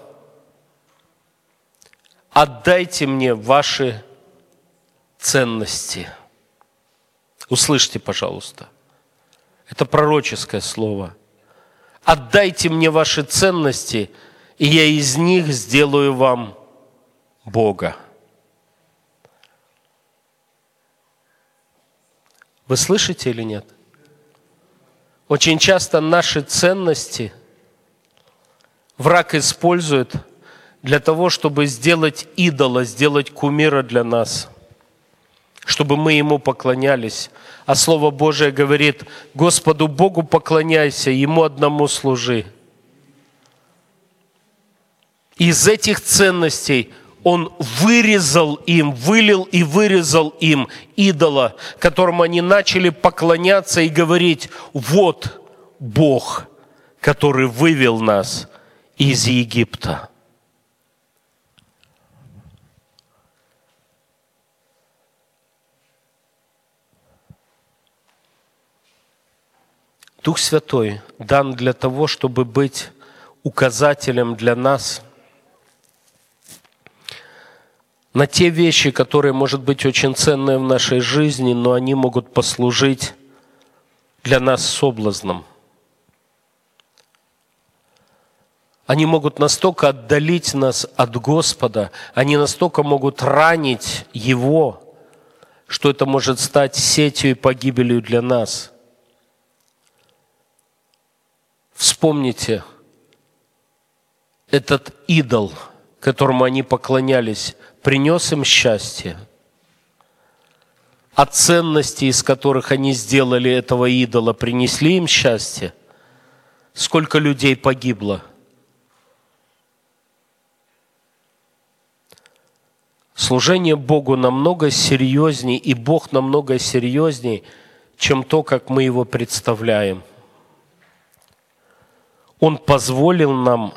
отдайте мне ваши ценности. Услышьте, пожалуйста. Это пророческое слово. Отдайте мне ваши ценности, и я из них сделаю вам Бога. Вы слышите или нет? Очень часто наши ценности враг использует для того, чтобы сделать идола, сделать кумира для нас, чтобы мы Ему поклонялись. А Слово Божие говорит, Господу Богу поклоняйся, Ему одному служи. Из этих ценностей Он вырезал им, вылил и вырезал им идола, которому они начали поклоняться и говорить, вот Бог, который вывел нас из Египта. Дух Святой дан для того, чтобы быть указателем для нас на те вещи, которые, может быть, очень ценные в нашей жизни, но они могут послужить для нас соблазном. Они могут настолько отдалить нас от Господа, они настолько могут ранить Его, что это может стать сетью и погибелью для нас. Вспомните, этот идол, которому они поклонялись, принес им счастье. А ценности, из которых они сделали этого идола, принесли им счастье. Сколько людей погибло? Служение Богу намного серьезнее, и Бог намного серьезнее, чем то, как мы Его представляем. Он позволил нам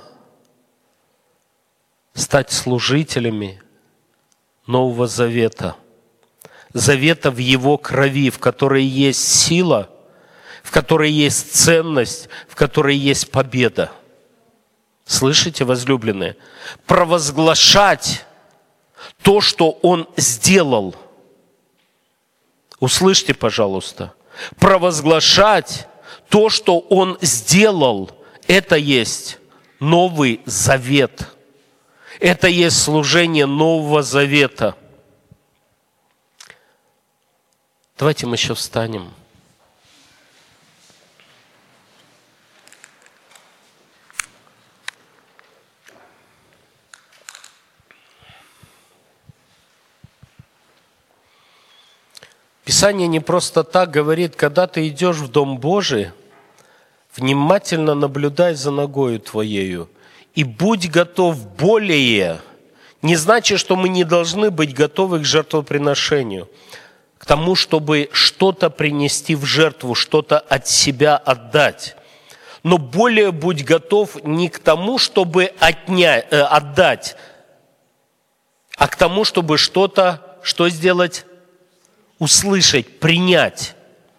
стать служителями Нового Завета. Завета в Его крови, в которой есть сила, в которой есть ценность, в которой есть победа. Слышите, возлюбленные? Провозглашать то, что Он сделал. Услышьте, пожалуйста. Провозглашать то, что Он сделал, это есть Новый Завет. Это есть служение Нового Завета. Давайте мы еще встанем. Писание не просто так говорит, когда ты идешь в Дом Божий, внимательно наблюдай за ногою твоею и будь готов более. Не значит, что мы не должны быть готовы к жертвоприношению, к тому, чтобы что-то принести в жертву, что-то от себя отдать. Но более будь готов не к тому, чтобы отнять, э, отдать, а к тому, чтобы что-то, что сделать? Услышать, принять.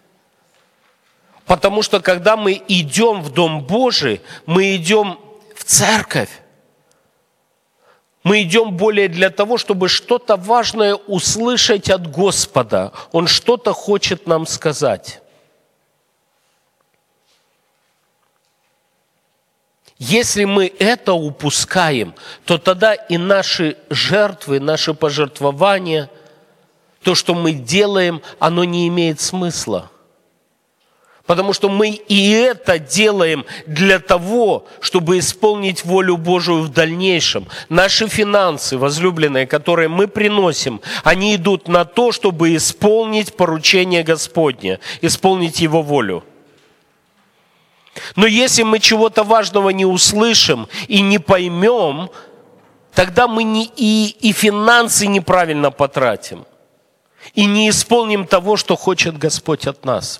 Потому что когда мы идем в Дом Божий, мы идем в церковь. Мы идем более для того, чтобы что-то важное услышать от Господа. Он что-то хочет нам сказать. Если мы это упускаем, то тогда и наши жертвы, наши пожертвования, то, что мы делаем, оно не имеет смысла. Потому что мы и это делаем для того, чтобы исполнить волю Божию в дальнейшем. Наши финансы, возлюбленные, которые мы приносим, они идут на то, чтобы исполнить поручение Господне, исполнить Его волю. Но если мы чего-то важного не услышим и не поймем, тогда мы не, и, и финансы неправильно потратим, и не исполним того, что хочет Господь от нас.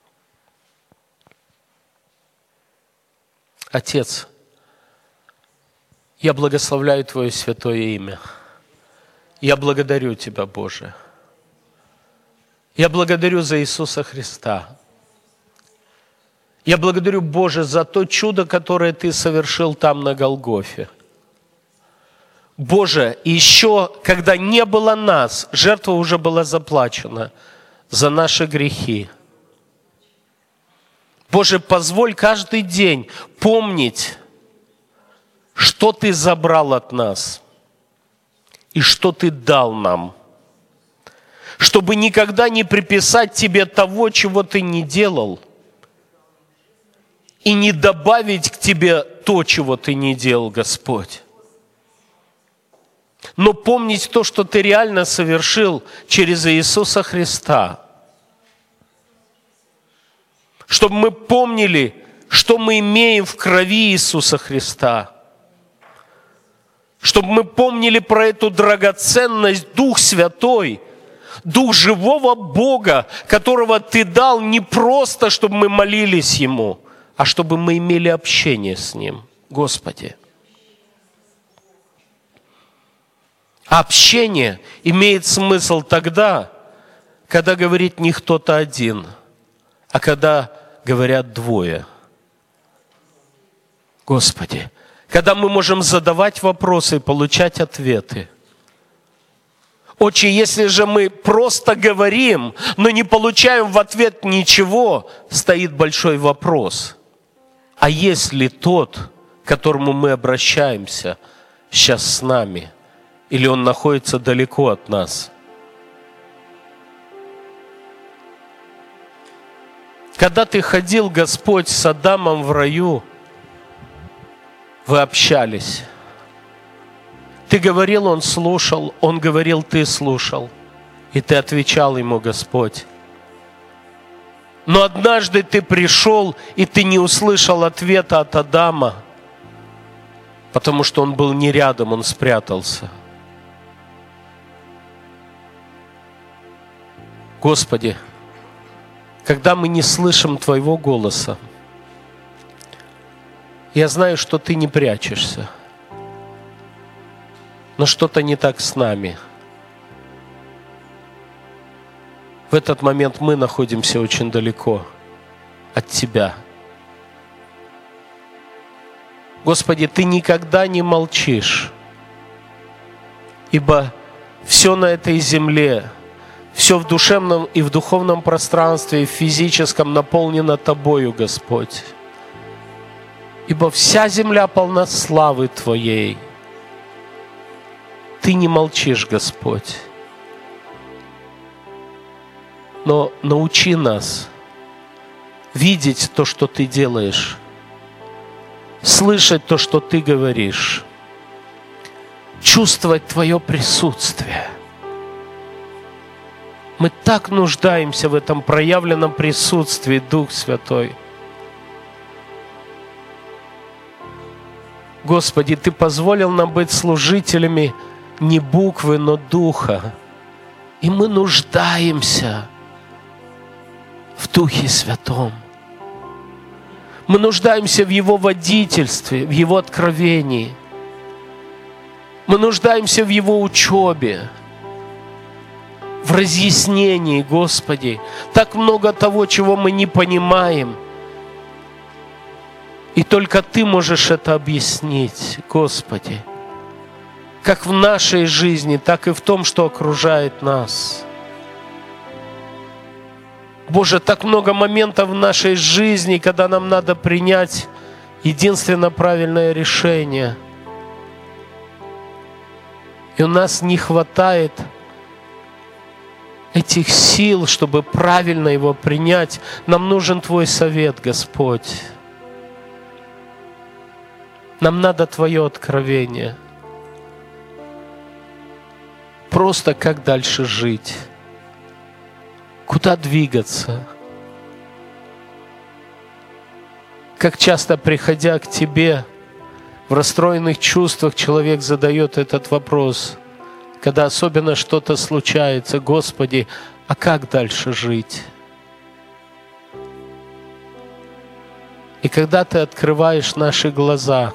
Отец, я благословляю Твое святое имя. Я благодарю Тебя, Боже. Я благодарю за Иисуса Христа. Я благодарю, Боже, за то чудо, которое Ты совершил там на Голгофе. Боже, еще когда не было нас, жертва уже была заплачена за наши грехи. Боже, позволь каждый день помнить, что Ты забрал от нас и что Ты дал нам, чтобы никогда не приписать Тебе того, чего Ты не делал, и не добавить к Тебе то, чего Ты не делал, Господь. Но помнить то, что Ты реально совершил через Иисуса Христа. Чтобы мы помнили, что мы имеем в крови Иисуса Христа. Чтобы мы помнили про эту драгоценность, Дух Святой, Дух живого Бога, которого Ты дал не просто, чтобы мы молились Ему, а чтобы мы имели общение с Ним, Господи. Общение имеет смысл тогда, когда говорит не кто-то один, а когда говорят двое. Господи, когда мы можем задавать вопросы и получать ответы. Отче, если же мы просто говорим, но не получаем в ответ ничего, стоит большой вопрос. А есть ли тот, к которому мы обращаемся, сейчас с нами? Или он находится далеко от нас? Когда ты ходил, Господь, с Адамом в раю, вы общались. Ты говорил, он слушал, он говорил, ты слушал. И ты отвечал ему, Господь. Но однажды ты пришел, и ты не услышал ответа от Адама, потому что он был не рядом, он спрятался. Господи, когда мы не слышим Твоего голоса, я знаю, что Ты не прячешься, но что-то не так с нами. В этот момент мы находимся очень далеко от Тебя. Господи, Ты никогда не молчишь, ибо все на этой земле, все в душевном и в духовном пространстве, и в физическом наполнено Тобою, Господь. Ибо вся земля полна славы Твоей. Ты не молчишь, Господь. Но научи нас видеть то, что Ты делаешь, слышать то, что Ты говоришь, чувствовать Твое присутствие. Мы так нуждаемся в этом проявленном присутствии, Дух Святой. Господи, Ты позволил нам быть служителями не буквы, но Духа. И мы нуждаемся в Духе Святом. Мы нуждаемся в Его водительстве, в Его откровении. Мы нуждаемся в Его учебе, в разъяснении, Господи. Так много того, чего мы не понимаем. И только Ты можешь это объяснить, Господи. Как в нашей жизни, так и в том, что окружает нас. Боже, так много моментов в нашей жизни, когда нам надо принять единственно правильное решение. И у нас не хватает этих сил, чтобы правильно его принять. Нам нужен Твой совет, Господь. Нам надо Твое откровение. Просто как дальше жить? Куда двигаться? Как часто, приходя к Тебе, в расстроенных чувствах человек задает этот вопрос, когда особенно что-то случается: Господи, а как дальше жить? И когда Ты открываешь наши глаза,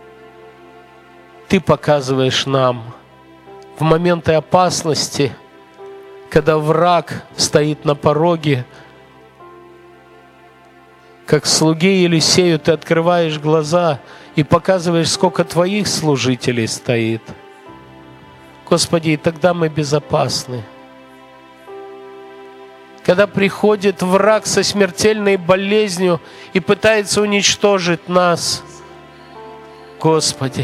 Ты показываешь нам в моменты опасности, когда враг стоит на пороге, как слуге Елисею Ты открываешь глаза и показываешь, сколько Твоих служителей стоит. Господи, и тогда мы безопасны. Когда приходит враг со смертельной болезнью и пытается уничтожить нас, Господи,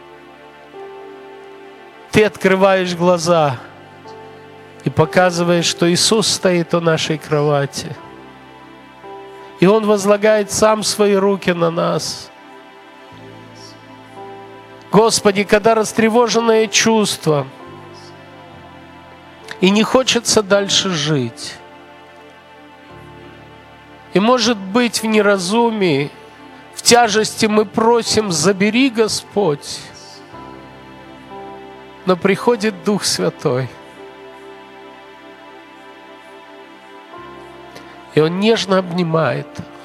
Ты открываешь глаза и показываешь, что Иисус стоит у нашей кровати. И Он возлагает сам свои руки на нас. Господи, когда растревоженное чувство, и не хочется дальше жить, и, может быть, в неразумии, в тяжести мы просим: забери, Господь. Но приходит Дух Святой, и Он нежно обнимает,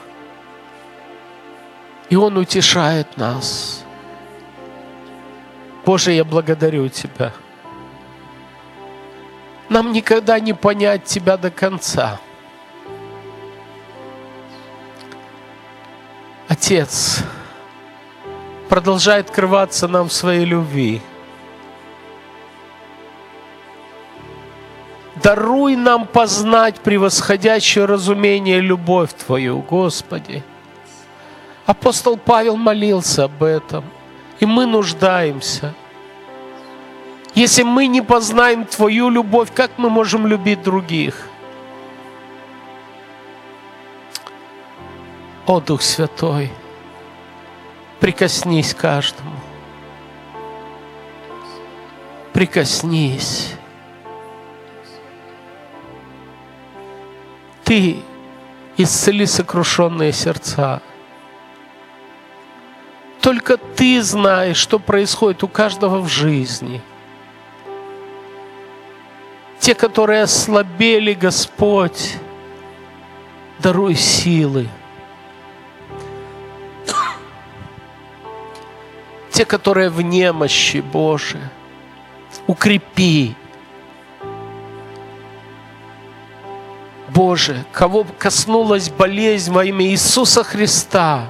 и Он утешает нас. Боже, я благодарю Тебя. Нам никогда не понять Тебя до конца. Отец, продолжай открываться нам в своей любви. Даруй нам познать превосходящее разумение любовь Твою, Господи. Апостол Павел молился об этом, и мы нуждаемся. Если мы не познаем Твою любовь, как мы можем любить других? О, Дух Святой, прикоснись к каждому. Прикоснись. Ты исцели сокрушенные сердца. Только Ты знаешь, что происходит у каждого в жизни. Те, которые ослабели, Господь, даруй силы. Те, которые в немощи, Боже, укрепи. Боже, кого коснулась болезнь во имя Иисуса Христа,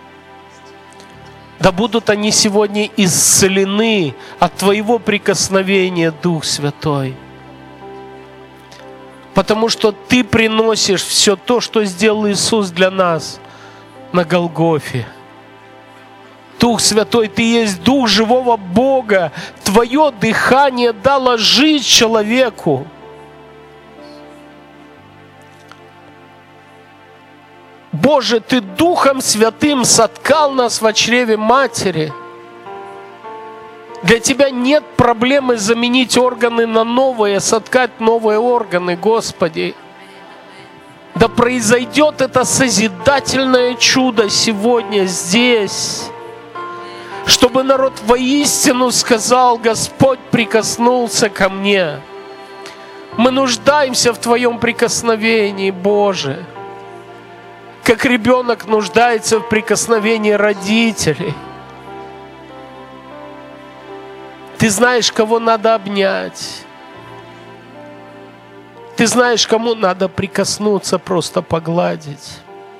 да будут они сегодня исцелены от Твоего прикосновения, Дух Святой. Потому что Ты приносишь все то, что сделал Иисус для нас на Голгофе. Дух Святой, Ты есть Дух живого Бога. Твое дыхание дало жизнь человеку. Боже, Ты Духом Святым соткал нас в чреве матери. Для Тебя нет проблемы заменить органы на новые, соткать новые органы, Господи. Да произойдет это созидательное чудо сегодня здесь, чтобы народ воистину сказал: Господь прикоснулся ко мне. Мы нуждаемся в Твоем прикосновении, Боже. Как ребенок нуждается в прикосновении родителей. Ты знаешь, кого надо обнять. Ты знаешь, кому надо прикоснуться, просто погладить.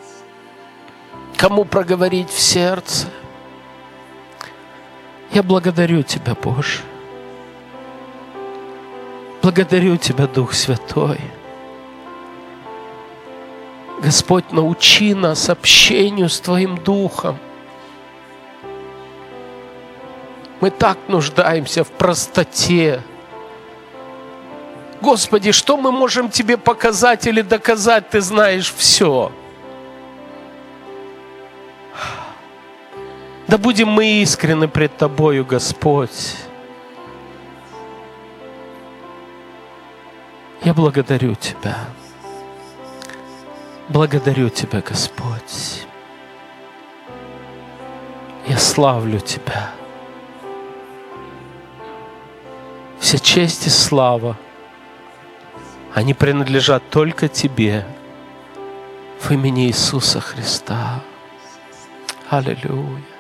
Кому проговорить в сердце. Я благодарю Тебя, Боже. Благодарю Тебя, Дух Святой. Господь, научи нас общению с Твоим Духом. Мы так нуждаемся в простоте. Господи, что мы можем Тебе показать или доказать? Ты знаешь все. Да будем мы искренны пред Тобою, Господь. Я благодарю Тебя. Благодарю Тебя, Господь. Я славлю Тебя. Вся честь и слава, они принадлежат только Тебе в имени Иисуса Христа. Аллилуйя.